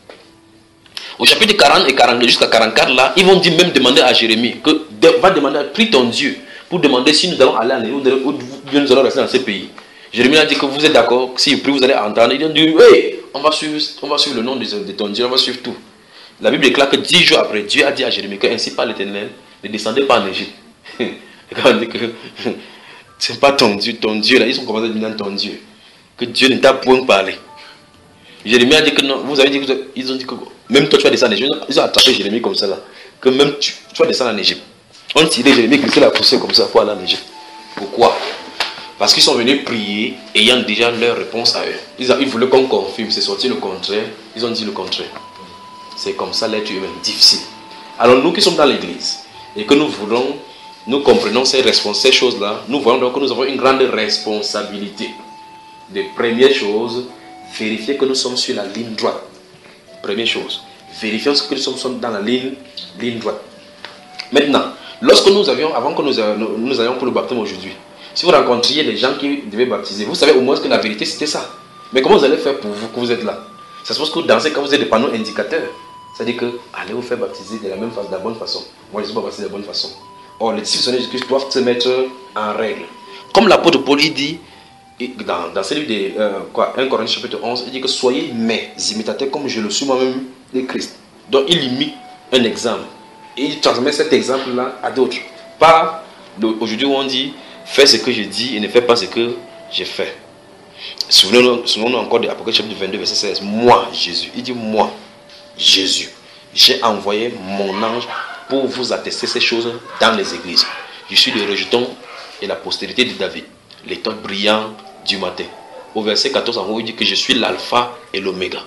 Au chapitre quarante et quarante-deux jusqu'à quarante-quatre, là, ils vont dire, même demander à Jérémie, que de, va demander, prie ton Dieu, pour demander si nous allons aller en Égypte ou nous allons rester dans ce pays. Jérémie a dit que vous êtes d'accord, si je prie, vous allez entendre. Ils ont dit, oui, on va suivre, on va suivre le nom de, de ton Dieu, on va suivre tout. La Bible déclare que dix jours après, Dieu a dit à Jérémie que ainsi par l'Éternel, ne descendez pas en Égypte. Quand on dit que c'est pas ton Dieu, ton Dieu là, ils sont commencés à dire ton Dieu, que Dieu ne t'a point parlé. Jérémie a dit que non, vous avez dit que, ils ont dit que même toi tu vas descendre en Égypte. Ils ont attrapé Jérémie comme ça là, que même tu, tu vas descendre en Égypte. On tirait Jérémie, glissait la poussée comme ça pour aller en Égypte. Pourquoi? Parce qu'ils sont venus prier ayant déjà leur réponse à eux. Ils, ils voulaient qu'on confirme, c'est sorti le contraire, ils ont dit le contraire. C'est comme ça l'être humain, difficile. Alors nous qui sommes dans l'église et que nous voulons, nous comprenons ces, ces choses-là, nous voyons donc que nous avons une grande responsabilité. De première chose, vérifier que nous sommes sur la ligne droite. Première chose, vérifions que nous sommes dans la ligne, ligne droite. Maintenant, lorsque nous avions, avant que nous, nous, nous allions pour le baptême aujourd'hui, si vous rencontriez les gens qui devaient baptiser, vous savez au moins que la vérité c'était ça. Mais comment vous allez faire pour vous que vous êtes là? Ça se passe que dans ces cas, vous êtes des panneaux indicateurs. C'est-à-dire que allez vous faire baptiser de la même façon, de la bonne façon. Moi, je ne suis pas baptisé de la bonne façon. Or, les disciples de Jésus-Christ doivent se mettre en règle. Comme l'apôtre Paul il dit, dans, dans ce livre de euh, quoi, un Corinthiens chapitre onze, il dit que soyez mes imitateurs comme je le suis moi-même de Christ. Donc, il imite un exemple. Et il transmet cet exemple-là à d'autres. Pas aujourd'hui où on dit, fais ce que je dis et ne fais pas ce que j'ai fait. Souvenons-nous souvenons encore de l'Apocalypse chapitre vingt-deux, verset seize. Moi, Jésus, il dit moi, Jésus, j'ai envoyé mon ange pour vous attester ces choses dans les églises. Je suis le rejeton et la postérité de David, l'étoile brillante du matin. Au verset quatorze, en haut, il dit que je suis l'alpha et l'oméga.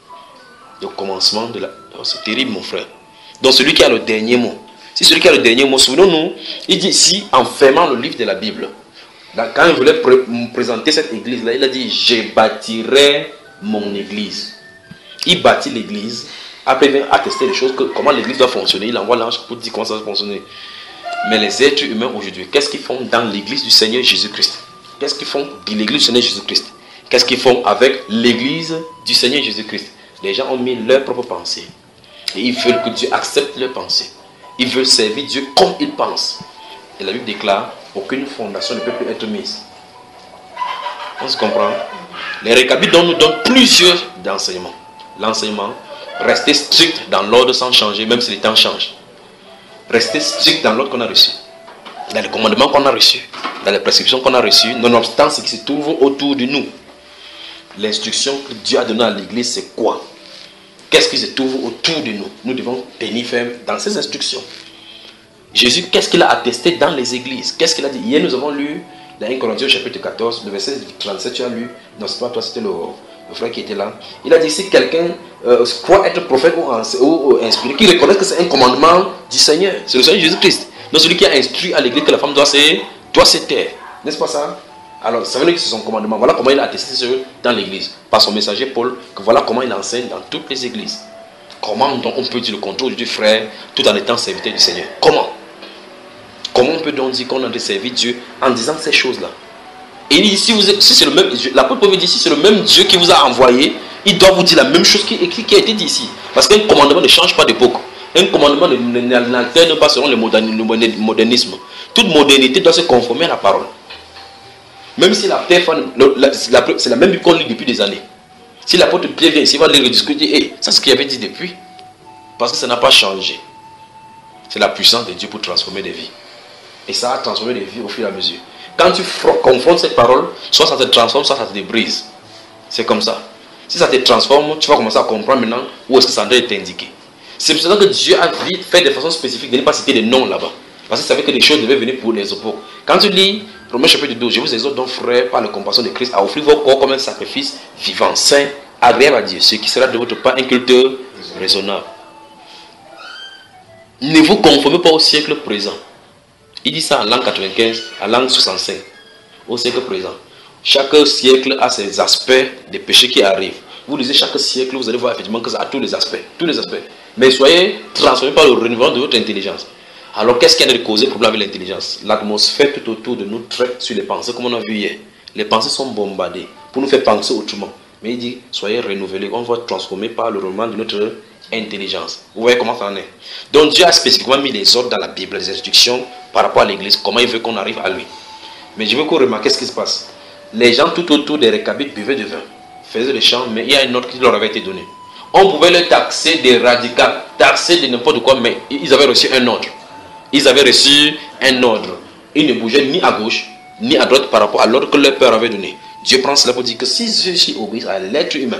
Le commencement de la... Oh, c'est terrible, mon frère. Donc celui qui a le dernier mot. Si celui qui a le dernier mot, souvenons-nous, il dit ici, en fermant le livre de la Bible, quand il voulait pré présenter cette église-là, il a dit, je bâtirai mon église. Il bâtit l'église. Après, il vient attester les choses, que, comment l'église doit fonctionner. Il envoie l'ange pour dire comment ça va fonctionner. Mais les êtres humains aujourd'hui, qu'est-ce qu'ils font dans l'église du Seigneur Jésus-Christ? Qu'est-ce qu'ils font de l'église du Seigneur Jésus-Christ? Qu'est-ce qu'ils font avec l'église du Seigneur Jésus-Christ? Les gens ont mis leurs propres pensées. Et ils veulent que Dieu accepte leurs pensées. Ils veulent servir Dieu comme ils pensent. Et la Bible déclare, aucune fondation ne peut plus être mise. On se comprend? Les récapitulations nous donnent plusieurs enseignements. L'enseignement, rester strict dans l'ordre sans changer, même si les temps changent. Rester strict dans l'ordre qu'on a reçu. Dans les commandements qu'on a reçus. Dans les prescriptions qu'on a reçues. Nonobstant ce qui se trouve autour de nous. L'instruction que Dieu a donnée à l'église, c'est quoi? Qu'est-ce qui se trouve autour de nous? Nous devons tenir ferme dans ces instructions. Jésus, qu'est-ce qu'il a attesté dans les églises? Qu'est-ce qu'il a dit? Hier, nous avons lu dans un Corinthiens chapitre quatorze, le verset trente-sept, tu as lu. Non, c'est pas toi, c'était le, le frère qui était là. Il a dit, si quelqu'un euh, croit être prophète ou, ou, ou inspiré, qu'il reconnaisse que c'est un commandement du Seigneur. C'est le Seigneur Jésus-Christ. Donc celui qui a instruit à l'église que la femme doit se, doit se taire. N'est-ce pas ça? Alors, ça veut dire que c'est son commandement. Voilà comment il a attesté ce dans l'église. Par son messager Paul, que voilà comment il enseigne dans toutes les églises. Comment donc on peut dire le contrôle du frère tout en étant serviteur du Seigneur? Comment? Comment peut donc dire qu'on a de servir Dieu en disant ces choses-là? Et il dit, si, vous êtes, si c'est le même, l'apôtre Paul dit, si c'est le même Dieu qui vous a envoyé, il doit vous dire la même chose qui, qui, qui a été dit ici. Parce qu'un commandement ne change pas d'époque. Un commandement n'alterne pas selon le modernisme. Toute modernité doit se conformer à la parole. Même si la terre, c'est la même Bible qu'on lit depuis des années. Si l'apôtre Pierre vient ici, il va les rediscuter. Hey, ça c'est ce qu'il avait dit depuis. Parce que ça n'a pas changé. C'est la puissance de Dieu pour transformer des vies. Et ça a transformé des vies au fur et à mesure. Quand tu confrontes cette parole, soit ça te transforme, soit ça te débrise. C'est comme ça. Si ça te transforme, tu vas commencer à comprendre maintenant où est-ce que ça doit être indiqué. C'est pour ça que Dieu a fait de façon spécifique de ne pas citer des noms là-bas. Parce qu'il savait que les choses devaient venir pour les époques. Quand tu lis Romains chapitre douze, je vous exhorte donc, frères, par la compassion de Christ, à offrir vos corps comme un sacrifice vivant, saint, agréable à Dieu, ce qui sera de votre part un culte raisonnable. Ne vous conformez pas au siècle présent. Il dit ça en langue quatre-vingt-quinze, en langue soixante-cinq. Au siècle présent. Chaque siècle a ses aspects des péchés qui arrivent. Vous lisez chaque siècle, vous allez voir effectivement que ça a tous les aspects. Tous les aspects. Mais soyez transformés par le renouvellement de votre intelligence. Alors qu'est-ce qui a de causer problème avec l'intelligence? L'atmosphère tout autour de nous traite sur les pensées, comme on a vu hier. Les pensées sont bombardées pour nous faire penser autrement. Mais il dit, soyez renouvelés, on va transformer par le renouvellement de notre intelligence. Vous voyez comment ça en est? Donc Dieu a spécifiquement mis les ordres dans la Bible, les instructions par rapport à l'église, comment il veut qu'on arrive à lui. Mais je veux qu'on remarque ce qui se passe. Les gens tout autour des récabites buvaient du vin, faisaient des chants, mais il y a une ordre qui leur avait été donnée. On pouvait les taxer des radicaux, taxer de n'importe quoi, mais ils avaient reçu un ordre. Ils avaient reçu un ordre. Ils ne bougeaient ni à gauche, ni à droite par rapport à l'ordre que leur père avait donné. Dieu prend cela pour dire que si ceux-ci obéissent à l'être humain,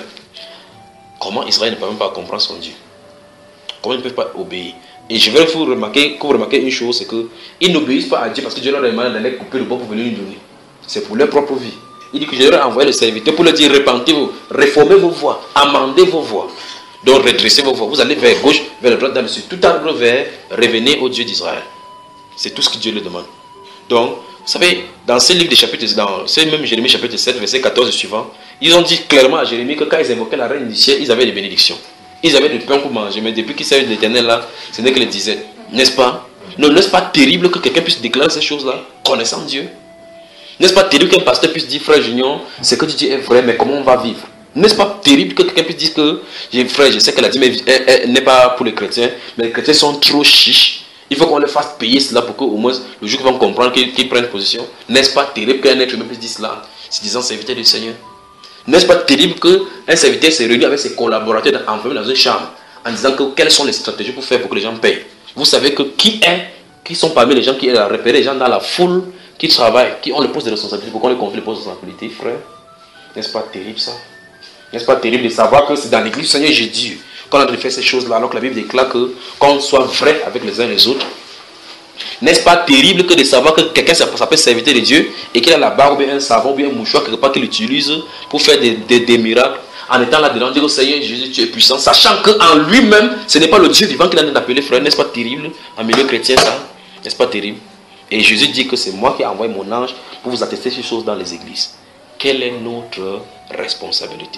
comment Israël ne peut même pas comprendre son Dieu? Comment ils ne peuvent pas obéir? Et je vais vous remarquer, que vous remarquez une chose, c'est qu'ils n'obéissent pas à Dieu parce que Dieu leur a demandé d'aller couper le bois pour venir lui donner. C'est pour leur propre vie. Il dit que je leur ai envoyé le serviteur pour leur dire, repentez-vous, réformez vos voies, amendez vos voies. Donc redressez vos voies. Vous allez vers gauche, vers la droite, dans le sud. Tout arbre vers, revenez au Dieu d'Israël. C'est tout ce que Dieu leur demande. Donc, vous savez, dans ce livre des chapitres, dans ce même Jérémie chapitre sept, verset quatorze et suivant, ils ont dit clairement à Jérémie que quand ils invoquaient la reine du ciel, ils avaient des bénédictions. Ils avaient du pain pour manger, mais depuis qu'ils servaient l'Éternel là, ce n'est que les dizaines. N'est-ce pas? Non, n'est-ce pas terrible que quelqu'un puisse déclarer ces choses-là, connaissant Dieu? N'est-ce pas terrible qu'un pasteur puisse dire, frère Junior, ce que tu dis est vrai, mais comment on va vivre? N'est-ce pas terrible que quelqu'un puisse dire que, frère, je sais qu'elle a dit, mais elle n'est pas pour les chrétiens, mais les chrétiens sont trop chiches. Il faut qu'on les fasse payer cela pour qu'au moins, le jour qu'ils vont comprendre, qu'ils qu'ils prennent position. N'est-ce pas terrible qu'un être humain puisse dire cela, se disant serviteur du Seigneur? N'est-ce pas terrible qu'un serviteur se réunit avec ses collaborateurs enfermés dans une chambre, en disant que quelles sont les stratégies pour faire pour que les gens payent? Vous savez que qui est, qui sont parmi les gens qui aident à repérer les gens dans la foule, qui travaillent, qui ont le poste de responsabilité, pour qu'on les confie le poste de responsabilité, frère? N'est-ce pas terrible ça? N'est-ce pas terrible de savoir que c'est dans l'église du Seigneur Jésus qu'on a de faire ces choses-là, alors que la Bible déclare que qu'on soit vrai avec les uns et les autres? N'est-ce pas terrible que de savoir que quelqu'un s'appelle serviteur de Dieu et qu'il a la barbe, un savon, ou un mouchoir quelque part qu'il utilise pour faire des, des, des miracles, en étant là-dedans, dire au Seigneur Jésus, tu es puissant, sachant qu'en lui-même, ce n'est pas le Dieu vivant qu'il a appelé frère? N'est-ce pas terrible en milieu chrétien ça? N'est-ce pas terrible? Et Jésus dit que c'est moi qui ai envoyé mon ange pour vous attester ces choses dans les églises. Quelle est notre responsabilité?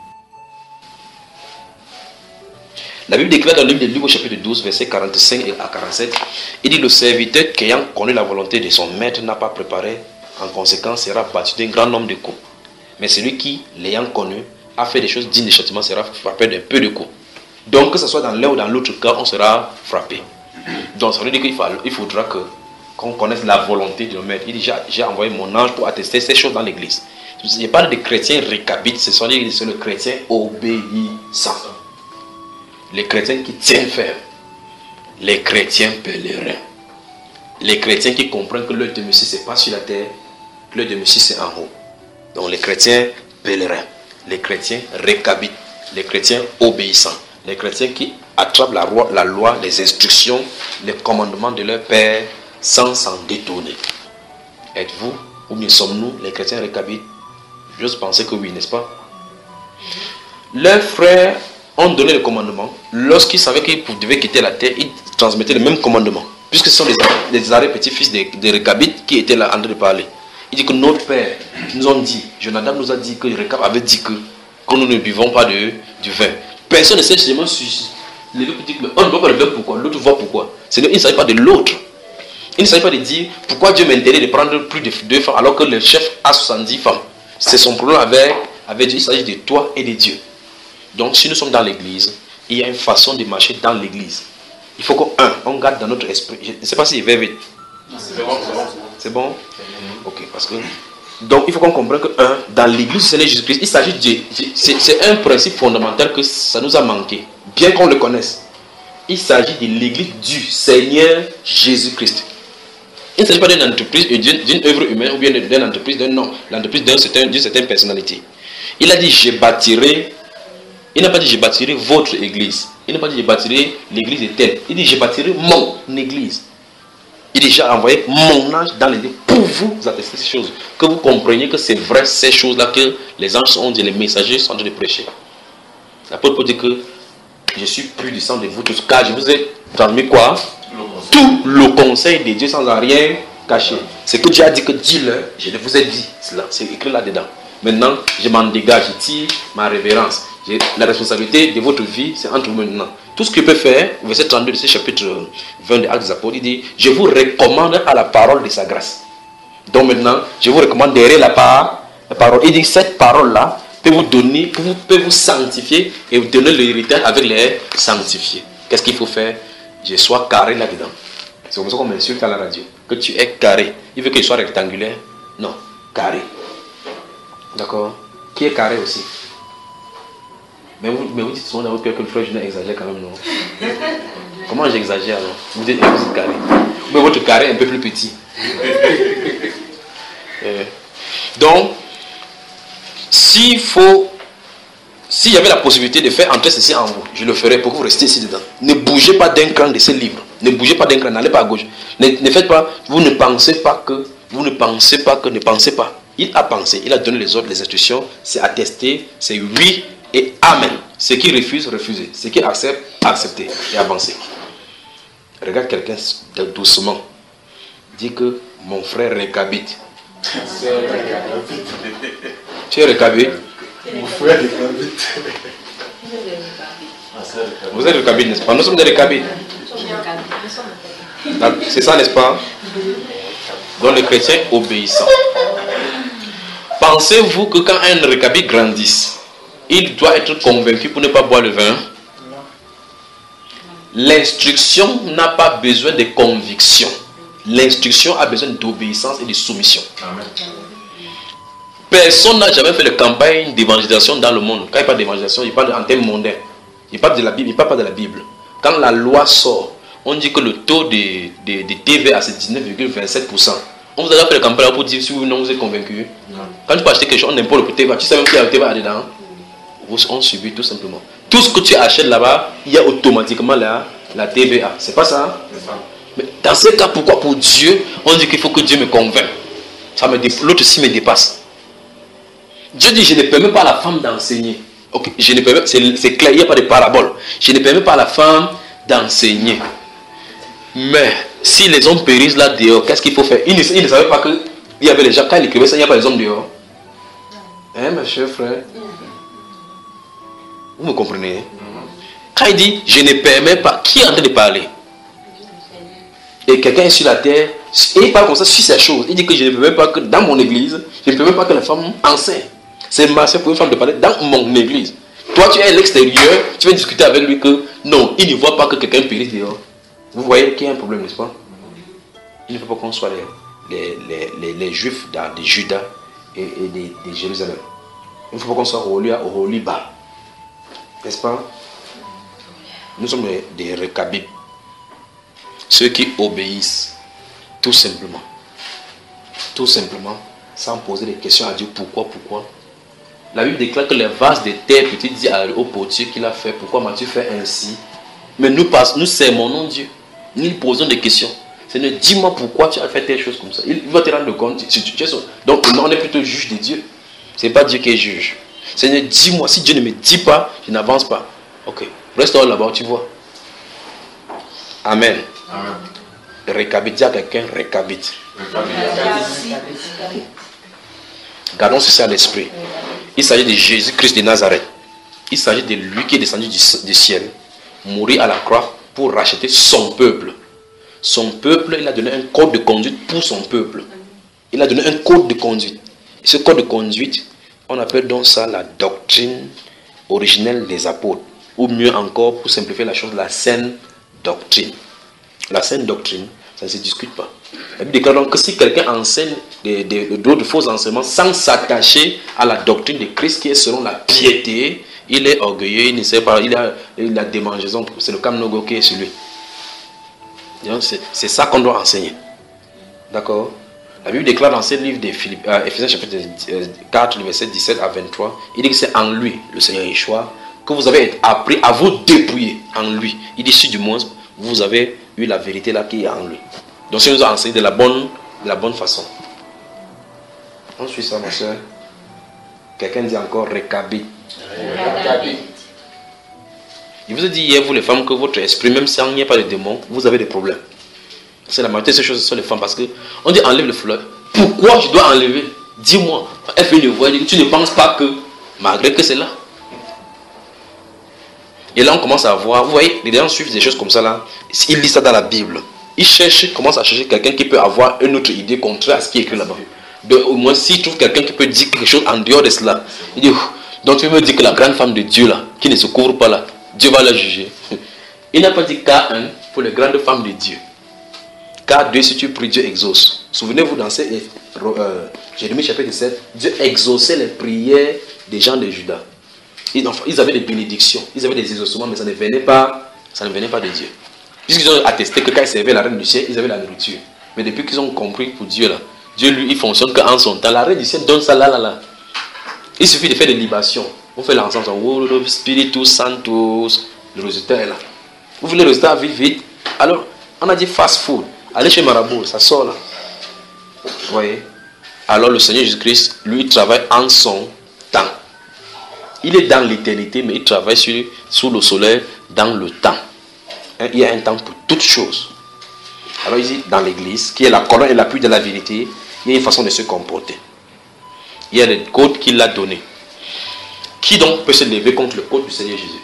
La Bible déclare dans le livre de Luc au chapitre douze, versets quarante-cinq à quarante-sept, il dit, le serviteur qui ayant connu la volonté de son maître n'a pas préparé, en conséquence sera battu d'un grand nombre de coups. Mais celui qui, l'ayant connu, a fait des choses dignes de châtiment sera frappé d'un peu de coups. Donc que ce soit dans l'un ou dans l'autre cas, on sera frappé. Donc ça veut dire qu'il il faudra que qu'on connaisse la volonté de nos maîtres. Il dit, j'ai envoyé mon ange pour attester ces choses dans l'église. Il n'y a pas de chrétiens récabites, ce sont les le chrétiens obéissants. Les chrétiens qui tiennent ferme. Les chrétiens pèlerins. Les chrétiens qui comprennent que l'œil de Messie, ce n'est pas sur la terre, l'œil de Messie, c'est en haut. Donc les chrétiens pèlerins, les chrétiens récabites, les chrétiens obéissants, les chrétiens qui attrapent la loi, la loi, les instructions, les commandements de leur Père sans s'en détourner. Êtes-vous, ou bien sommes-nous les chrétiens récabites? J'ose penser que oui, n'est-ce pas? Leurs frères ont donné le commandement. Lorsqu'ils savaient qu'ils devaient quitter la terre, ils transmettaient le même commandement. Puisque ce sont les, les arrêts petits-fils des, des récabites qui étaient là en train de parler. Il dit que notre père nous ont dit, Jonadab nous a dit que Récab avait dit que, que nous ne buvons pas de, du vin. Personne ne sait seulement si on ne peut pas le vin pourquoi, l'autre voit pourquoi. Il ne savait pas de l'autre. Il ne s'agit pas de dire pourquoi Dieu m'interdit de prendre plus de deux femmes alors que le chef a soixante-dix femmes. C'est son problème avec, avec Dieu. Il s'agit de toi et de Dieu. Donc si nous sommes dans l'église, il y a une façon de marcher dans l'église. Il faut qu'on on garde dans notre esprit. Je ne sais pas si je vais vite. C'est bon, c'est bon. C'est bon? Ok, parce que... Donc il faut qu'on comprenne que, un, dans l'église du Seigneur Jésus-Christ, il s'agit de... C'est un principe fondamental que ça nous a manqué, bien qu'on le connaisse. Il s'agit de l'église du Seigneur Jésus-Christ. Il ne s'agit pas d'une entreprise, d'une œuvre humaine ou bien d'une entreprise d'un nom, l'entreprise d'une certaine, certaine personnalité. Il a dit, je bâtirai... Il n'a pas dit, je bâtirai votre église. Il n'a pas dit, je bâtirai l'église de telle. Il dit, je bâtirai mon église. Il a déjà envoyé mon ange dans les deux pour vous attester ces choses. Que vous compreniez que c'est vrai ces choses-là que les anges ont dit, les messagers sont en train de prêcher. L'apôtre peut dire que je suis plus du sang de vous tous, car je vous ai transmis quoi? Le Tout le conseil de Dieu sans en rien cacher. C'est que Dieu a dit que dis-le, je vous ai dit cela. C'est écrit là-dedans. Maintenant, je m'en dégage, je tire ma révérence. La responsabilité de votre vie, c'est entre vous maintenant. Tout ce que je peux faire, verset trente-deux de ce chapitre vingt des Actes des Apôtres, il dit, je vous recommande à la parole de sa grâce. Donc maintenant, je vous recommanderai la, par, la parole. Il dit, cette parole-là peut vous donner, peut vous, peut vous sanctifier et vous donner l'héritage avec les sanctifiés. Qu'est-ce qu'il faut faire? Je sois carré là-dedans. C'est comme ça qu'on m'insulte à la radio. Que tu es carré. Il veut que je sois rectangulaire? Non, carré. D'accord? Qui est carré aussi? Mais vous, mais vous dites souvent dans votre cœur que le frère Julien exagère quand même, non? Comment j'exagère alors? Vous dites, vous êtes carré. Mais votre carré est un peu plus petit. euh, donc, s'il faut, s'il y avait la possibilité de faire entrer ceci en vous, je le ferais pour que vous restiez ici dedans. Ne bougez pas d'un cran de ce livre. Ne bougez pas d'un cran, n'allez pas à gauche. Ne, ne faites pas, vous ne pensez pas que, vous ne pensez pas que, ne pensez pas. Il a pensé, il a donné les ordres, les instructions, c'est attesté, c'est oui et amen. Ce qui refuse, refusez. Ce qui accepte, acceptez et avancez. Regarde quelqu'un doucement. Dis que mon frère récabite. Tu es récabite? Mon frère récabite. Vous êtes récabite, n'est-ce pas? Nous sommes des récabites. C'est ça, n'est-ce pas? Donc le chrétien obéissant. Pensez-vous que quand un récabite grandisse, il doit être convaincu pour ne pas boire le vin? L'instruction n'a pas besoin de conviction. L'instruction a besoin d'obéissance et de soumission. Amen. Personne n'a jamais fait de campagne d'évangélisation dans le monde. Quand il parle d'évangélisation, il parle en termes mondains. Il parle de la Bible, il ne parle pas de la Bible. Quand la loi sort, on dit que le taux de, de, de T V A c'est dix-neuf virgule vingt-sept pour cent. On vous a fait de campagne pour dire si vous non vous êtes convaincu. Non. Quand tu peux acheter quelque chose, on impose le T V A. Tu sais même qu'il y a le T V A dedans. On subit tout simplement. Tout ce que tu achètes là-bas, il y a automatiquement la, la T V A. C'est pas ça? Ça. Mais dans ce cas, pourquoi pour Dieu, on dit qu'il faut que Dieu me convainque? L'autre aussi me dépasse. Dieu dit, je ne permets pas à la femme d'enseigner. Okay. Je ne permets, c'est clair, il n'y a pas de parabole. Je ne permets pas à la femme d'enseigner. Mais si les hommes périssent là dehors, qu'est-ce qu'il faut faire? Il ne, il ne savait pas qu'il y avait les gens. Quand il écrivait ça, il n'y a pas les hommes dehors. Hein, mes chers frères? Vous me comprenez? Quand il dit, je ne permets pas, qui est en train de parler? Et quelqu'un est sur la terre, et il parle comme ça sur ces choses. Il dit que je ne permets pas que dans mon église, je ne permets pas que les femmes enseignent. C'est marché pour une femme de parler dans mon église. Toi, tu es à l'extérieur, tu vas discuter avec lui que non, il ne voit pas que quelqu'un périsse dehors. Vous voyez qu'il y a un problème, n'est-ce pas? Il ne faut pas qu'on soit les, les, les, les, les juifs de Juda et, et de, de Jérusalem. Il ne faut pas qu'on soit au lieu bas. N'est-ce pas? Nous sommes des, des récabites. Ceux qui obéissent, tout simplement. Tout simplement, sans poser des questions à Dieu. Pourquoi, pourquoi? La Bible déclare que les vases de terre petits disent au potier qu'il a fait. Pourquoi m'as-tu fait ainsi? Mais nous, nous sermonnons Dieu. Nous lui posons des questions. Seigneur, dis-moi pourquoi tu as fait telle chose comme ça. Il va te rendre compte. Donc, on est plutôt juge de Dieu. Ce n'est pas Dieu qui est juge. Seigneur, dis-moi. Si Dieu ne me dit pas, je n'avance pas. Ok. Reste là-bas, tu vois. Amen. Amen. Récabite, dis à quelqu'un, récabite. Gardons ceci à l'esprit. Il s'agit de Jésus-Christ de Nazareth. Il s'agit de lui qui est descendu du, du ciel, mourir à la croix pour racheter son peuple. son peuple, il a donné un code de conduite pour son peuple. Il a donné un code de conduite. Et ce code de conduite, on appelle donc ça la doctrine originelle des apôtres. Ou mieux encore, pour simplifier la chose, la saine doctrine. La saine doctrine, ça ne se discute pas. La Bible déclare donc que si quelqu'un enseigne d'autres faux enseignements sans s'attacher à la doctrine de Christ qui est selon la piété, il est orgueilleux, il ne sait pas, il a, il a démangeaison, c'est le Kamnogo qui est sur lui. C'est ça qu'on doit enseigner. D'accord? La Bible déclare dans ce livre de Philippe, euh, Ephésiens chapitre quatre, le verset dix-sept à vingt-trois, il dit que c'est en lui, le Seigneur Yeshua, que vous avez appris à vous dépouiller en lui. Il dit, si du moins, vous avez eu la vérité là qui est en lui. Donc, si nous a enseigné de la bonne, de la bonne façon. On suit ça, ma soeur. Quelqu'un dit encore récabit. Il vous a dit hier, vous les femmes, que votre esprit, même si il n'y a pas de démon, vous avez des problèmes. C'est la majorité de ces choses, ce sont les femmes. Parce que on dit enlève le fleur. Pourquoi je dois enlever? Dis-moi. Elle fait une voix, elle dit, tu ne penses pas que, malgré que c'est là. Et là, on commence à voir, vous voyez, les gens suivent des choses comme ça là. Ils lisent ça dans la Bible. Ils cherchent, commencent à chercher quelqu'un qui peut avoir une autre idée contraire à ce qui est écrit là-bas. Au moins, s'ils trouvent quelqu'un qui peut dire quelque chose en dehors de cela, il dit, donc tu me dis que la grande femme de Dieu là, qui ne se couvre pas là, Dieu va la juger. Il n'a pas dit K un pour les grandes femmes de Dieu. K deux, si tu pries, Dieu exauce. Souvenez-vous dans ces, euh, Jérémie chapitre sept, Dieu exauçait les prières des gens de Juda. Ils, ils avaient des bénédictions, ils avaient des exaucements, mais ça ne venait pas, ça ne venait pas de Dieu. Puisqu'ils ont attesté que quand ils servaient la reine du ciel, ils avaient la nourriture. Mais depuis qu'ils ont compris pour Dieu là, Dieu lui, il fonctionne qu'en son temps. La reine du ciel donne ça là, là, là. Il suffit de faire des libations. On fait l'ensemble, oh, Spiritus Santos, le résultat est là. Vous voulez le résultat vite, vite. Alors, on a dit fast food. Allez chez Marabout, ça sort là. Vous voyez? Alors le Seigneur Jésus-Christ, lui, il travaille en son temps. Il est dans l'éternité, mais il travaille sur, sous le soleil dans le temps. Il y a un temps pour toutes choses. Alors ici, dans l'église, qui est la colonne et l'appui de la vérité, il y a une façon de se comporter. Il y a des codes qu'il a donnés. Qui donc peut se lever contre le code du Seigneur Jésus?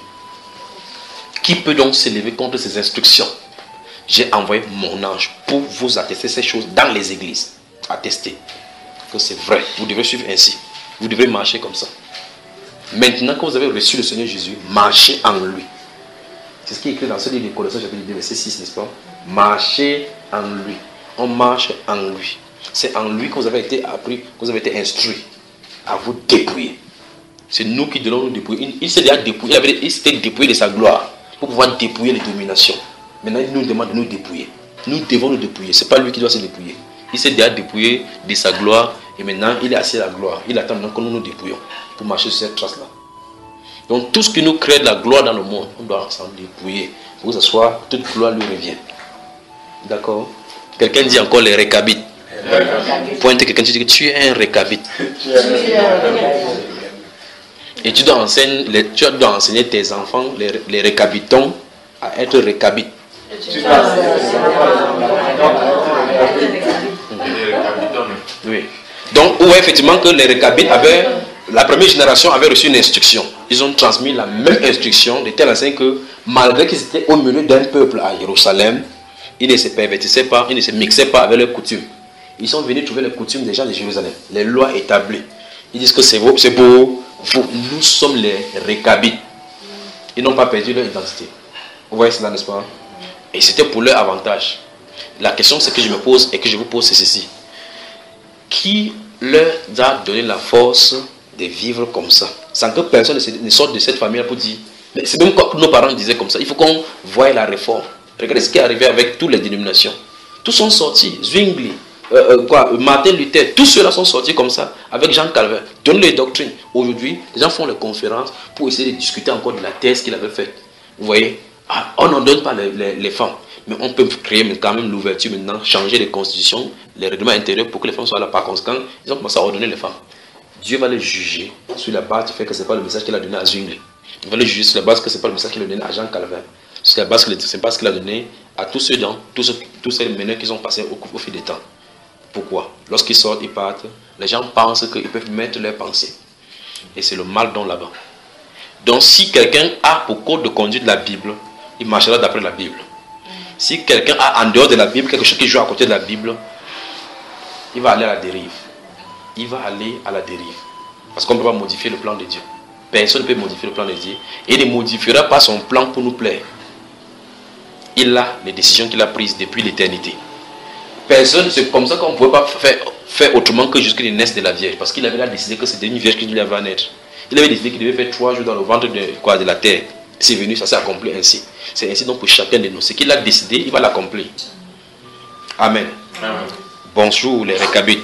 Qui peut donc se lever contre ses instructions? J'ai envoyé mon ange pour vous attester ces choses dans les églises. Attester que c'est vrai. Vous devez suivre ainsi. Vous devez marcher comme ça. Maintenant que vous avez reçu le Seigneur Jésus, marchez en lui. C'est ce qui est écrit dans ce livre de Colossiens chapitre deux, verset six, n'est-ce pas? Marchez en lui. On marche en lui. C'est en lui que vous avez été appris, que vous avez été instruit à vous dépouiller. C'est nous qui devons nous dépouiller. Il, il s'est déjà dépouillé, il, il s'était dépouillé de sa gloire pour pouvoir dépouiller les dominations. Maintenant, il nous demande de nous dépouiller. Nous devons nous dépouiller. Ce n'est pas lui qui doit se dépouiller. Il s'est déjà dépouillé de sa gloire et maintenant il est assis à la gloire. Il attend maintenant que nous nous dépouillons pour marcher sur cette trace-là. Donc tout ce qui nous crée de la gloire dans le monde, on doit s'en dépouiller pour que ce soit, toute gloire lui revient. D'accord? Quelqu'un dit encore les récabites. Pointe quelqu'un, tu dis que tu es un récabite. Et tu dois enseigner, les, tu dois enseigner tes enfants, les, les récabitons, à être récabites. Oui. Donc, où effectivement que les récabites avaient, la première génération avait reçu une instruction. Ils ont transmis la même instruction de telle enseigne que malgré qu'ils étaient au milieu d'un peuple à Jérusalem, ils ne se pervertissaient pas, ils ne se mixaient pas avec leurs coutumes. Ils sont venus trouver les coutumes des gens de Jérusalem, les lois établies. Ils disent que c'est beau, c'est beau, nous sommes les récabites. Ils n'ont pas perdu leur identité. Vous voyez cela, n'est-ce pas? Et c'était pour leur avantage. La question c'est que je me pose et que je vous pose, c'est ceci. Qui leur a donné la force de vivre comme ça, sans que personne ne sorte de cette famille pour dire, mais c'est même quoi que nos parents disaient comme ça, il faut qu'on voie la réforme. Regardez ce qui est arrivé avec toutes les dénominations. Tous sont sortis, Zwingli, euh, euh, quoi, Martin Luther, tous ceux-là sont sortis comme ça, avec Jean Calvin, donnent les doctrines. Aujourd'hui, les gens font les conférences pour essayer de discuter encore de la thèse qu'il avait faite. Vous voyez, ah, on n'en donne pas les, les, les femmes, mais on peut créer quand même l'ouverture maintenant, changer les constitutions, les règlements intérieurs pour que les femmes soient là. Par conséquent, ils ont commencé à ordonner les femmes. Dieu va les juger sur la base du fait que ce n'est pas le message qu'il a donné à Zwingli. Il va les juger sur la base que ce n'est pas le message qu'il a donné à Jean Calvin. Sur la base que ce n'est pas ce qu'il a donné à tous ceux gens, tous, ceux, tous ces meneurs qui ont passé au, au fil des temps. Pourquoi? Lorsqu'ils sortent, ils partent, les gens pensent qu'ils peuvent mettre leurs pensées. Et c'est le mal don là-bas. Donc si quelqu'un a pour code de conduite la Bible, il marchera d'après la Bible. Si quelqu'un a en dehors de la Bible quelque chose qui joue à côté de la Bible, il va aller à la dérive. Il va aller à la dérive. Parce qu'on ne peut pas modifier le plan de Dieu. Personne ne peut modifier le plan de Dieu. Et il ne modifiera pas son plan pour nous plaire. Il a les décisions qu'il a prises depuis l'éternité. Personne, c'est comme ça qu'on ne pouvait pas faire, faire autrement que jusqu'à naisse de la Vierge. Parce qu'il avait là décidé que c'était une Vierge qui devait avoir à naître. Il avait décidé qu'il devait faire trois jours dans le ventre de, quoi, de la terre. C'est venu, ça s'est accompli ainsi. C'est ainsi donc pour chacun de nous. Ce qu'il a décidé, il va l'accomplir. Amen. Amen. Bonjour les récabites.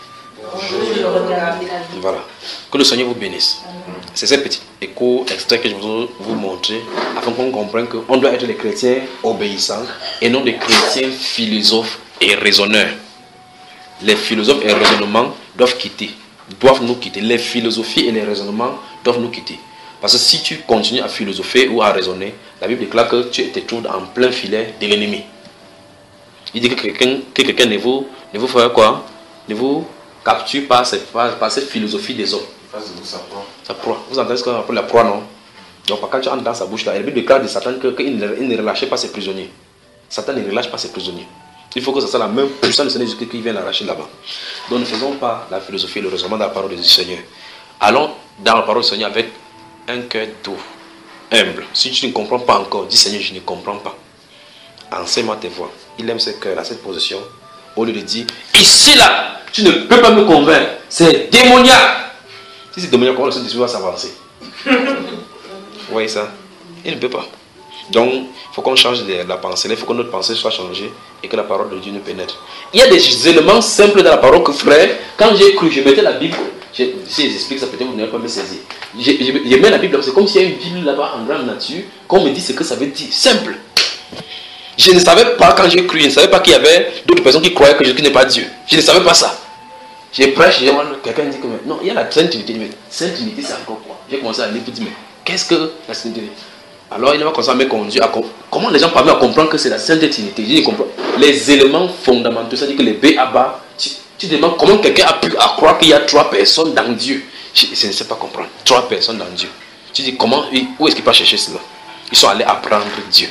Voilà. Que le Seigneur vous bénisse. C'est ce petit écho extrait que je veux vous montrer afin qu'on comprenne qu'on doit être des chrétiens obéissants et non des chrétiens philosophes et raisonneurs. Les philosophes et raisonnements doivent quitter, doivent nous quitter. Les philosophies et les raisonnements doivent nous quitter. Parce que si tu continues à philosopher ou à raisonner, la Bible déclare que tu te trouves en plein filet de l'ennemi. Il dit que quelqu'un que quelqu'un ne vous, ne vous fait quoi? Ne vous capture par cette, par, par cette philosophie des hommes. Sa proie. Sa proie. Vous entendez ce qu'on appelle la proie, non? Donc quand tu entres dans sa bouche, là, la Bible déclare de Satan qu'il ne, il ne relâchait pas ses prisonniers. Satan ne relâche pas ses prisonniers. Il faut que ce soit la même puissance du Seigneur Jésus qui vient l'arracher là-bas. Donc ne faisons pas la philosophie et le raisonnement dans la parole du Seigneur. Allons dans la parole du Seigneur avec un cœur doux, humble. Si tu ne comprends pas encore, dis Seigneur, je ne comprends pas. Enseigne-moi tes voix. Il aime ce cœur, à cette position. Au lieu de dire, ici là, tu ne peux pas me convaincre. C'est démoniaque. Si c'est démoniaque, comment le Saint-Esprit va s'avancer? Vous voyez ça? Il ne peut pas. Donc, il faut qu'on change de la pensée. Il faut que notre pensée soit changée et que la parole de Dieu nous pénètre. Il y a des éléments simples dans la parole que, frère, quand j'ai cru, je mettais la Bible. Je, si j'explique ça, peut-être vous n'allez pas me saisir. Je, je, je mets la Bible, c'est comme s'il y a une Bible là-bas en grande nature, qu'on me dit ce que ça veut dire. Simple. Je ne savais pas, quand j'ai cru, je ne savais pas qu'il y avait d'autres personnes qui croyaient que Jésus n'est pas Dieu. Je ne savais pas ça. J'ai prêché, quelqu'un dit que non, il y a la Sainte Trinité. Mais Sainte Trinité, c'est encore quoi? J'ai commencé à lire pour dire, mais qu'est-ce que la Sainte Trinité? Alors il va commencer à me conduire à comment les gens parviennent à comprendre que c'est la Sainte Trinité. Je comprends les éléments fondamentaux, c'est-à-dire que les B à bas, tu, tu demandes comment quelqu'un a pu croire qu'il y a trois personnes dans Dieu. Je, je ne sais pas comprendre. Trois personnes dans Dieu. Tu dis comment, où est-ce qu'il peut chercher cela? Ils sont allés apprendre Dieu.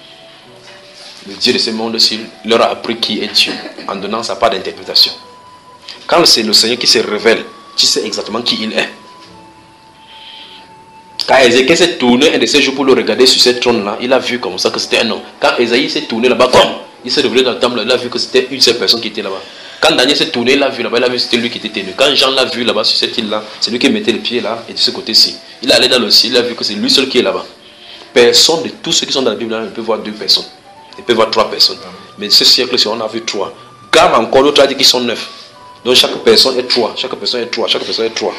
Le Dieu de ce monde-ci leur a appris qui est Dieu en donnant sa part d'interprétation. Quand c'est le Seigneur qui se révèle, tu sais exactement qui il est. Quand Ézéchiel s'est tourné un de ces jours pour le regarder sur ce trône-là, il a vu comme ça que c'était un homme. Quand Ésaïe s'est tourné là-bas, comme il s'est révélé dans le temple, il a vu que c'était une seule personne qui était là-bas. Quand Daniel s'est tourné, il a vu là-bas, il a vu que c'était lui qui était tenu. Quand Jean l'a vu là-bas sur cette île-là, c'est lui qui mettait les pieds là et de ce côté-ci. Il est allé dans le ciel, il a vu que c'est lui seul qui est là-bas. Personne de tous ceux qui sont dans la Bible là, ne peut voir deux personnes. Il peut voir trois personnes. Mais ce siècle-ci, on a vu trois. Garde encore, l'autre a dit qu'ils sont neuf. Donc chaque personne est trois, chaque personne est trois, chaque personne est trois.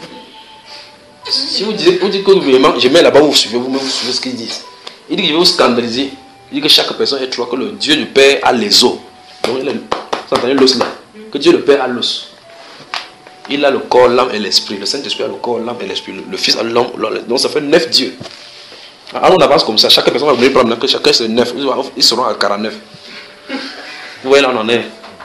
Si vous dites, vous dites que je mets là-bas, vous suivez, vous, vous suivez ce qu'ils disent. Il dit que je vais vous scandaliser. Il dit que chaque personne est trois, que le Dieu du Père a les os. Donc il a, vous entendez l'os là? Que Dieu le Père a l'os. Il a le corps, l'âme et l'esprit. Le Saint-Esprit a le corps, l'âme et l'esprit. Le, le Fils a l'âme. Donc ça fait neuf dieux. Alors on avance comme ça. Chaque personne va venir prendre que chacun c'est neuf. Ils seront à quarante-neuf. Vous voyez là on en est.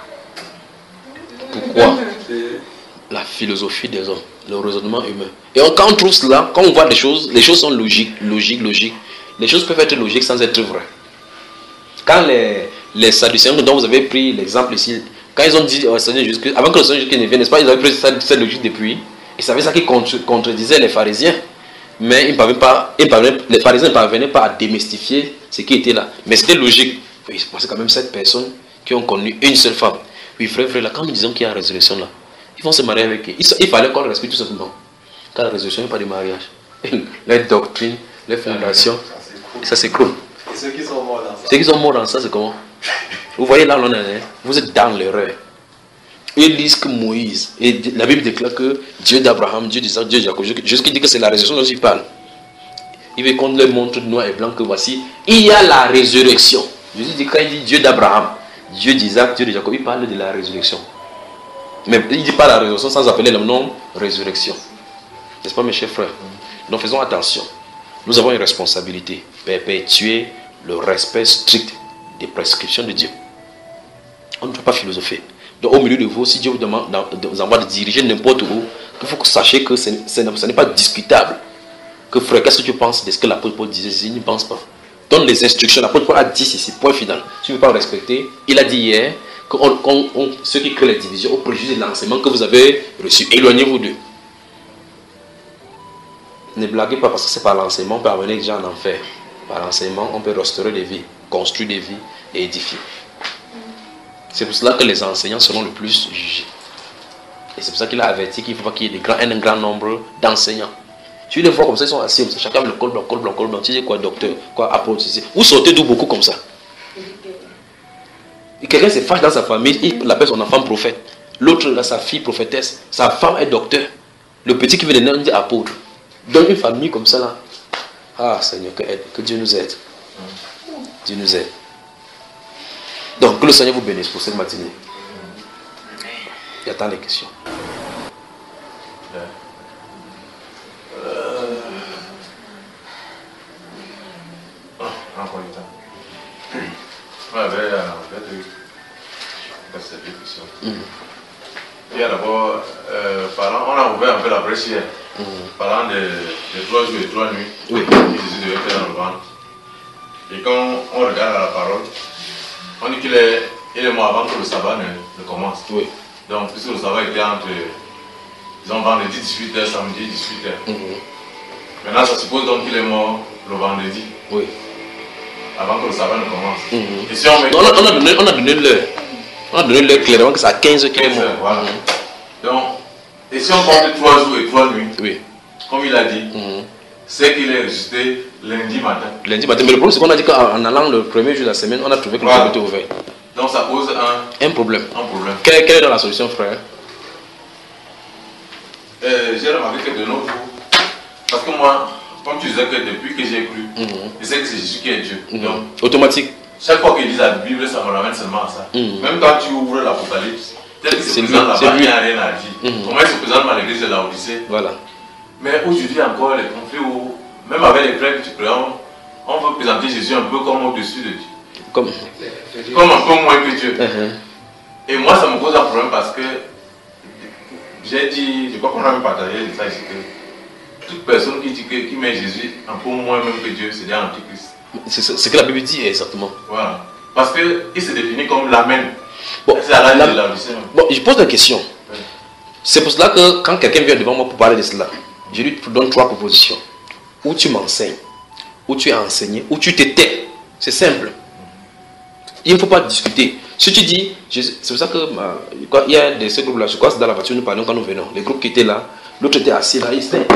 Pourquoi? La philosophie des hommes, le raisonnement humain. Et quand on trouve cela, quand on voit des choses, les choses sont logiques, logiques, logiques. Les choses peuvent être logiques sans être vraies. Quand les, les Sadducéens dont vous avez pris l'exemple ici, quand ils ont dit au Seigneur Jésus, avant que le Seigneur Jésus ne vienne, n'est-ce pas, ils avaient pris cette, cette logique depuis. Et c'est ça qui contre, contredisait les pharisiens. Mais ils parvenaient pas, ils parvenaient, les pharisiens ne parvenaient pas à démystifier ce qui était là. Mais c'était logique. C'est quand même sept personnes qui ont connu une seule femme. Oui, frère, frère, là, quand nous disons qu'il y a la résurrection là, ils vont se marier avec eux. Il, il fallait qu'on le respecte tout simplement. Car la résurrection n'est pas de mariage. Les doctrines, les fondations, ça s'écroule. Et ceux qui sont morts dans ça? Ceux qui sont morts dans ça, c'est comment? Vous voyez là, on est, vous êtes dans l'erreur. Ils disent que Moïse, et la Bible déclare que Dieu d'Abraham, Dieu d'Isaac, Dieu de Jacob, jusqu'il dit que c'est la résurrection dont il parle. Il veut qu'on leur montre noir et blanc que voici, il y a la résurrection. Jésus dit, quand il dit Dieu d'Abraham, Dieu d'Isaac, Dieu de Jacob, il parle de la résurrection. Mais il ne dit pas la résurrection sans appeler le nom résurrection. N'est-ce pas mes chers frères? Donc faisons attention. Nous avons une responsabilité. Perpétuer le respect strict des prescriptions de Dieu. On ne doit pas philosopher. Donc au milieu de vous, si Dieu vous demande, vous envoie de diriger n'importe où, il faut que vous sachiez que ce n'est pas discutable. Que frère, qu'est-ce que tu penses de ce que l'apôtre Paul disait? Il ne pense pas. donne les instructions. L'apôtre Paul a dit ici, point final. Si vous ne pouvez pas le respecter, il a dit hier que on, on, on, ceux qui créent les divisions au préjudice de l'enseignement que vous avez reçu, éloignez-vous d'eux. Ne blaguez pas parce que c'est par l'enseignement, on peut amener les gens en enfer. Par l'enseignement, on peut restaurer des vies, construire des vies et édifier. C'est pour cela que les enseignants seront le plus jugés. Et c'est pour ça qu'il a averti qu'il faut pas qu'il y ait des grands, un grand nombre d'enseignants. Tu les vois comme ça, ils sont assis, chacun le col blanc, col blanc, col blanc. Tu sais quoi, docteur, quoi, apôtre, vous sortez d'où beaucoup comme ça. Et quelqu'un se fâche dans sa famille, il appelle son enfant prophète. L'autre, sa fille prophétesse, sa femme est docteur. Le petit qui vient de naître, on dit apôtre. Dans une famille comme ça là. Ah Seigneur, que, aide, que Dieu nous aide. Dieu nous aide. Donc que le Seigneur vous bénisse pour cette matinée. Il y a tant de questions. Euh... Oh, encore une temps. On avait deux questions. Mm. Il y a d'abord, euh, parlant, on a ouvert un peu la brèche hier. Mmh. Parlant de, de trois jours et trois nuits oui. que Jésus devait faire dans le ventre. Et quand on regarde la parole, on dit qu'il est, il est mort avant que le sabbat ne, ne commence. Oui. Donc, puisque le sabbat était entre, disons, vendredi dix-huit heures, samedi dix-huit heures. Mmh. Maintenant, ça suppose donc qu'il est mort le vendredi. Oui. Avant que le sabbat ne commence. Mmh. Et si on, met... on, a, on a donné, on a donné l'heure. On a donné l'heure clairement que c'est à quinze heures qu'il est mort. Voilà. Mmh. Donc, et si on compte trois jours et trois nuits, oui. comme il a dit, mm-hmm. c'est qu'il est ressuscité lundi matin. Lundi matin, mais le problème c'est qu'on a dit qu'en allant le premier jour de la semaine, on a trouvé que le voilà. était ouvert. Donc ça pose un, un problème. Un problème. Quelle, quelle est la solution, frère? euh, J'ai remarqué que de nos jours, parce que moi, comme tu disais que depuis que j'ai cru, mm-hmm. je sais que c'est Jésus qui est Dieu. Mm-hmm. Donc, automatique. Chaque fois qu'ils disent la Bible, ça me ramène seulement à ça. Mm-hmm. Même quand tu ouvres l'Apocalypse, tel qu'il se présente là-bas, il n'y a rien à dire. Mmh. Comment il se présente dans l'église de la Odyssée. Voilà. Mais aujourd'hui encore, les conflits, où, même avec les frères que tu prends, on veut présenter Jésus un peu comme au-dessus de Dieu. Comme, comme un peu moins que Dieu. Mmh. Et moi, ça me pose un problème parce que j'ai dit, je crois qu'on a même partagé ça ici, que toute personne qui, dit que, qui met Jésus un peu moins même que Dieu, c'est déjà antichrist. C'est ce que la Bible dit exactement. Voilà. Parce qu'il se définit comme l'amen. Bon, la, la, la, bon, je pose la question. Oui. C'est pour cela que quand quelqu'un vient devant moi pour parler de cela, je lui donne trois propositions. Ou tu m'enseignes, ou tu es enseigné, ou tu te tais. C'est simple. Il ne faut pas discuter. Si tu dis, c'est pour ça que euh, il y a de ces groupes-là, je crois que c'est dans la voiture nous parlions quand nous venons. Les groupes qui étaient là, l'autre était assis là, il était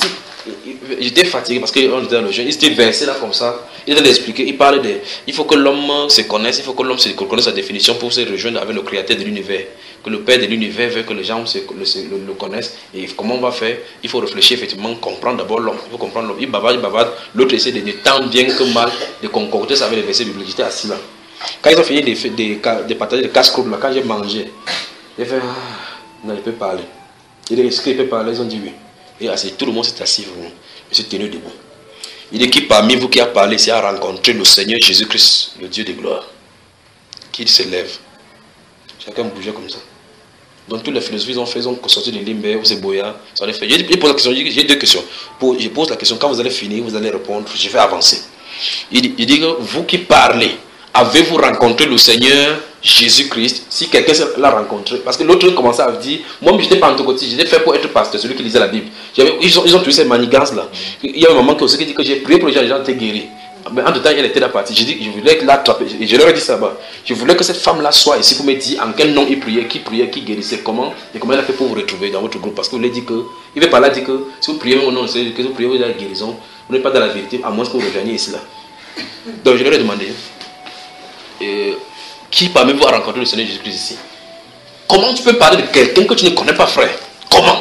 j'étais fatigué parce qu'on était dans le jeûne, il s'était versé là comme ça, il était expliqué, il parlait de, il faut que l'homme se connaisse, il faut que l'homme se connaisse sa définition pour se rejoindre avec le créateur de l'univers, que le Père de l'univers veut que les gens se, le, le, le connaissent, et comment on va faire, il faut réfléchir effectivement, comprendre d'abord l'homme, il faut comprendre l'homme, il bavarde, il bavarde, l'autre essaie de, de tant bien que mal, de concocter ça avec les versets bibliques, j'étais assis là. Quand ils ont fini de, de, de, de partager les casse-croûtes là, quand j'ai mangé, j'ai fait, ah, non, il peut parler. Il dit, est-ce qu'il peut parler? Ils ont dit oui. Et assis, tout le monde s'est assis, vraiment. Je suis tenu debout. Il dit, qui parmi vous qui a parlé, c'est à rencontrer le Seigneur Jésus-Christ, le Dieu de gloire, qu'il se lève. Chacun bougeait comme ça. Donc tous les philosophes ils ont fait, ils ont sorti de Limber ou Zeboya, ça les fait. Je pose la question, j'ai deux questions. Pour, je pose la question, quand vous allez finir, vous allez répondre, je vais avancer. Il dit, il dit que vous qui parlez, avez-vous rencontré le Seigneur Jésus-Christ? Si quelqu'un l'a rencontré, parce que l'autre commençait à dire, moi je n'étais pas pentecôtiste, j'étais fait pour être pasteur, celui qui lisait la Bible. Ils ont, ils ont tué ces manigances là. Il y a un moment qui dit que j'ai prié pour les gens, les gens étaient guéris. Mais en tout temps, elle était là partie. J'ai dit, je voulais l'attraper. Et je leur ai dit ça bas. Je voulais que cette femme-là soit ici pour me dire en quel nom il priait, qui priait, qui guérissait, comment, et comment elle a fait pour vous retrouver dans votre groupe. Parce que vous l'avez dit que, il veut pas là dire que si vous priez au nom, que vous priez, vous avez la guérison, vous n'êtes pas dans la vérité, à moins que vous rejoigniez ici là. Donc je leur ai demandé, euh, qui parmi vous a rencontré le Seigneur Jésus-Christ ici? Comment tu peux parler de quelqu'un que tu ne connais pas, frère? Comment?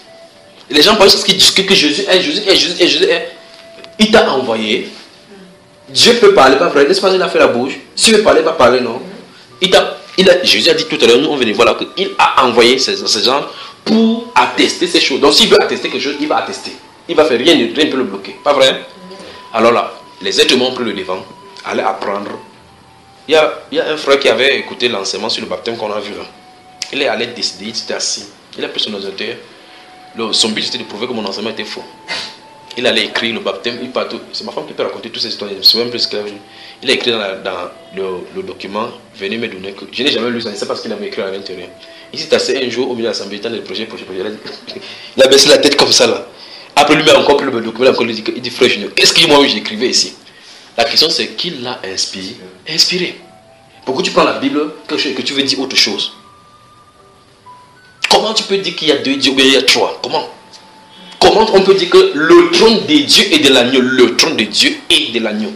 Et les gens pensent qu'ils discutent que Jésus est, Jésus est, Jésus est, Jésus est. Il t'a envoyé. Dieu peut parler, pas vrai? N'est-ce pas, il a fait la bouche? S'il veut parler, il va parler, non? Il a, il a, Jésus a dit tout à l'heure, nous on venait voir là, qu'il a envoyé ces, ces gens pour attester ces choses. Donc s'il veut attester quelque chose, il va attester. Il va faire rien, rien ne peut le bloquer. Pas vrai? Alors là, les êtres humains ont pris le devant, allaient apprendre. Il y, a, il y a un frère qui avait écouté l'enseignement sur le baptême qu'on a vu là. Il est allé décider, il était assis. Il a pris son ordinateur. Son but c'était de prouver que mon enseignement était faux. Il allait écrire le baptême, il partout. C'est ma femme qui peut raconter toutes ces histoires. Je me souviens plus que il a écrit dans, la, dans le, le document, venez me donner que je n'ai jamais lu ça, c'est parce qu'il avait écrit à l'intérieur. Il s'est assis un jour au milieu de l'assemblée, il a projet, projet, projet. Il a baissé la tête comme ça là. Après lui, il a encore pris le document, encore, il dit, il dit frère Junior, qu'est-ce que moi j'écrivais ici? La question c'est qui l'a inspiré? Inspiré. Pourquoi tu prends la Bible que, que tu veux dire autre chose? Comment tu peux dire qu'il y a deux dieux ou bien il y a trois? Comment? Comment on peut dire que le trône de Dieu est de l'agneau? Le trône de Dieu est de l'agneau.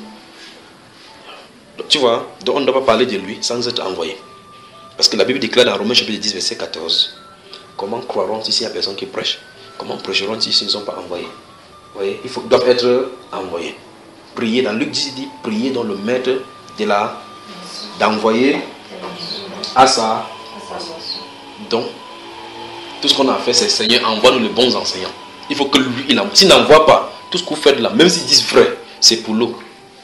Tu vois, donc on ne doit pas parler de lui sans être envoyé. Parce que la Bible déclare dans Romains chapitre dix, verset quatorze. Comment croiront-ils s'il n'y a personne qui prêche? Comment prêcheront-ils s'ils ne sont pas envoyés? Vous voyez, il faut, doivent être envoyés. Prier, dans Luc dix, il dit, prier dans le maître de la, d'envoyer à sa. Donc, tout ce qu'on a fait, c'est Seigneur, envoie-nous les bons enseignants. Il faut que lui, il envoie. S'il n'envoie pas, tout ce que vous faites là, même s'ils disent frère, c'est pour l'eau.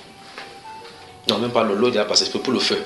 Non, même pas le lot, il a passé, c'est pour le feu.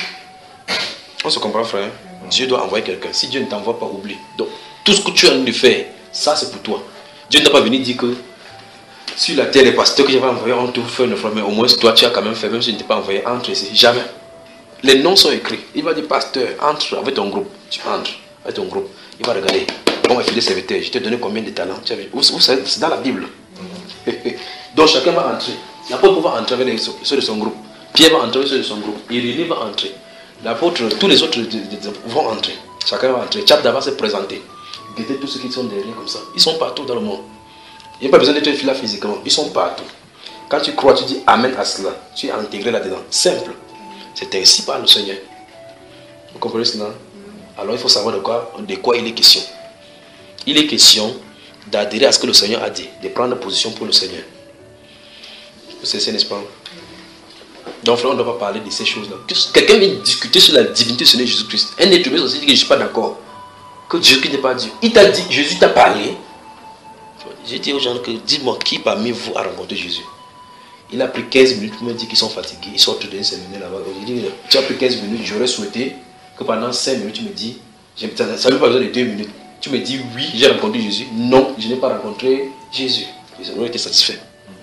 On se comprend, frère? Dieu doit envoyer quelqu'un. Si Dieu ne t'envoie pas, oublie. Donc, tout ce que tu as envie de faire, ça c'est pour toi. Dieu ne t'a pas venu dire que sur la terre, les pasteurs que j'avais envoyés ont tout fait, mais au moins toi tu as quand même fait, même si je ne t'ai pas envoyé, entre ici. Jamais. Les noms sont écrits. Il va dire, pasteur, entre avec ton groupe. Tu entres avec ton groupe. Il va regarder. Bon, fidèle serviteur, je t'ai donné combien de talents? Vous savez, c'est dans la Bible. Donc chacun va entrer. L'apôtre va entrer avec ceux de son groupe. Pierre va entrer avec ceux de son groupe. Irénée va entrer. L'apôtre, tous les autres vont entrer. Chacun va entrer. Tchapda va se présenter. Guettez tous ceux qui sont derrière comme ça. Ils sont partout dans le monde. Il n'y a pas besoin d'être là physiquement. Ils sont partout. Quand tu crois, tu dis Amen à cela. Tu es intégré là-dedans. Simple. C'est ainsi par le Seigneur. Vous comprenez cela? Alors il faut savoir de quoi, de quoi il est question. Il est question d'adhérer à ce que le Seigneur a dit. De prendre position pour le Seigneur. Vous savez, n'est-ce pas? Donc frère, on ne doit pas parler de ces choses-là. Quelqu'un vient discuter sur la divinité du Seigneur Jésus-Christ. Un être humain aussi dit que je ne suis pas d'accord. Que Jésus n'est pas Dieu. Il t'a dit, Jésus t'a parlé. J'ai dit aux gens que dis-moi qui parmi vous a rencontré Jésus. Il a pris quinze minutes pour me dire qu'ils sont fatigués. Ils sortent d'un séminaire là-bas. J'ai dit, tu as pris quinze minutes, j'aurais souhaité que pendant cinq minutes tu me dis, ça n'a pas besoin de deux minutes. Tu me dis oui, j'ai rencontré Jésus. Non, je n'ai pas rencontré Jésus. Ils auraient été satisfaits.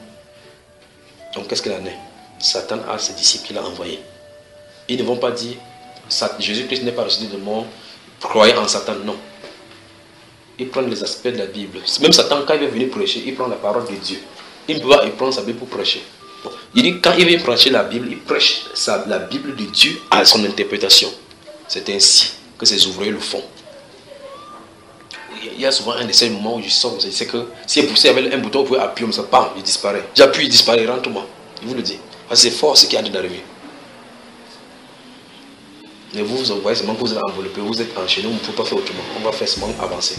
Donc qu'est-ce qu'il en est? Satan a ses disciples qu'il a envoyés. Ils ne vont pas dire Jésus-Christ n'est pas ressuscité de mort, croyez en Satan, non. Ils prennent les aspects de la Bible. Même Satan, quand il veut venir prêcher, il prend la parole de Dieu. Il ne peut pas prendre sa Bible pour prêcher. Il dit quand il vient prêcher la Bible, il prêche sa, la Bible de Dieu à son interprétation. C'est ainsi que ces ouvriers le font. Il y a souvent un de ces moments où je sors, je sais que si il y avait un bouton, vous pouvez appuyer, ça part, il disparaît. J'appuie, il disparaît, rentre-moi. Je vous le dis. C'est fort ce qui est en train d'arriver. Mais vous, vous voyez seulement que vous êtes enveloppé, vous êtes enchaîné, on ne peut pas faire autrement. On va faire seulement avancer.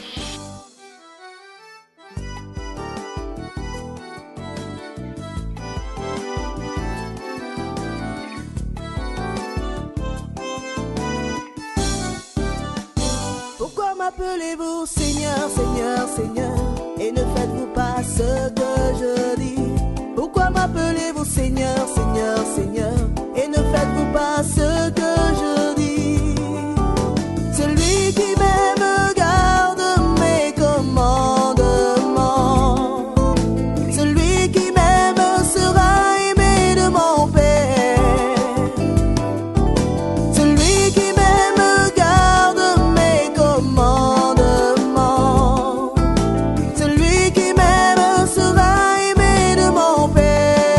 Pourquoi m'appelez-vous Seigneur, Seigneur, Seigneur, et ne faites-vous pas ce que je dis? Pourquoi m'appelez-vous Seigneur, Seigneur, Seigneur, et ne faites-vous pas ce que je dis? Celui qui m'aime garde mes commandements. Celui qui m'aime sera aimé de mon Père. Celui qui m'aime garde mes commandements. Celui qui m'aime sera aimé de mon Père.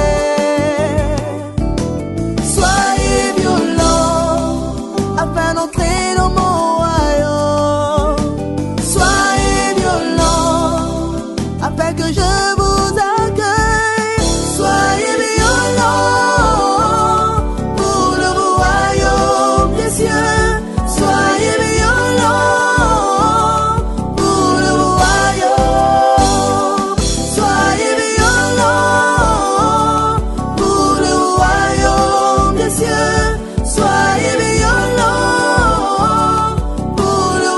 Soyez violents afin d'entrer dans mon royaume. Soyez violents afin que je vous accueille. Soyez violents pour le royaume des cieux. Soyez violents pour le royaume. Soyez violents pour le royaume des cieux. Soyez violents pour le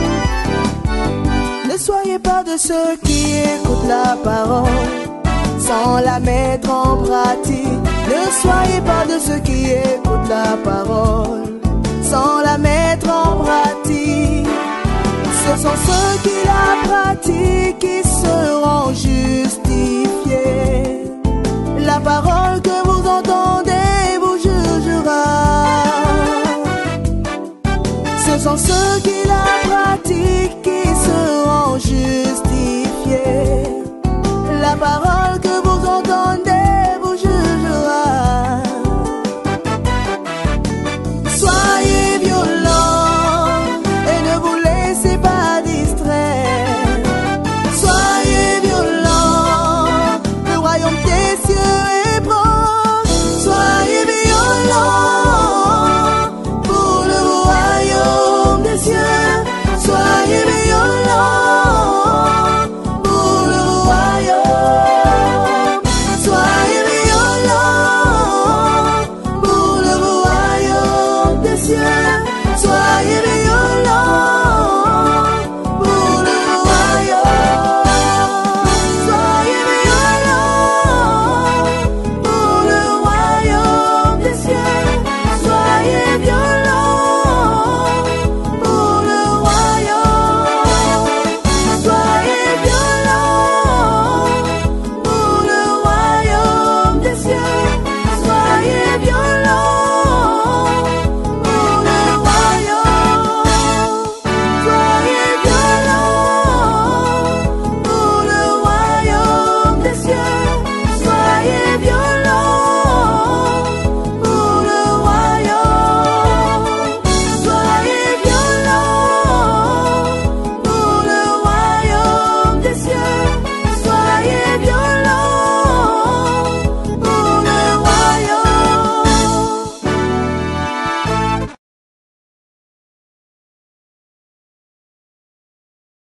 royaume. Ne soyez pas de ceux qui écoutent la parole sans sans la mettre en pratique. Ne soyez pas de ceux qui écoutent la parole sans la mettre en pratique. Ce sont ceux qui la pratiquent qui seront justifiés. La parole que vous entendez vous jugera. Ce sont ceux qui la pratiquent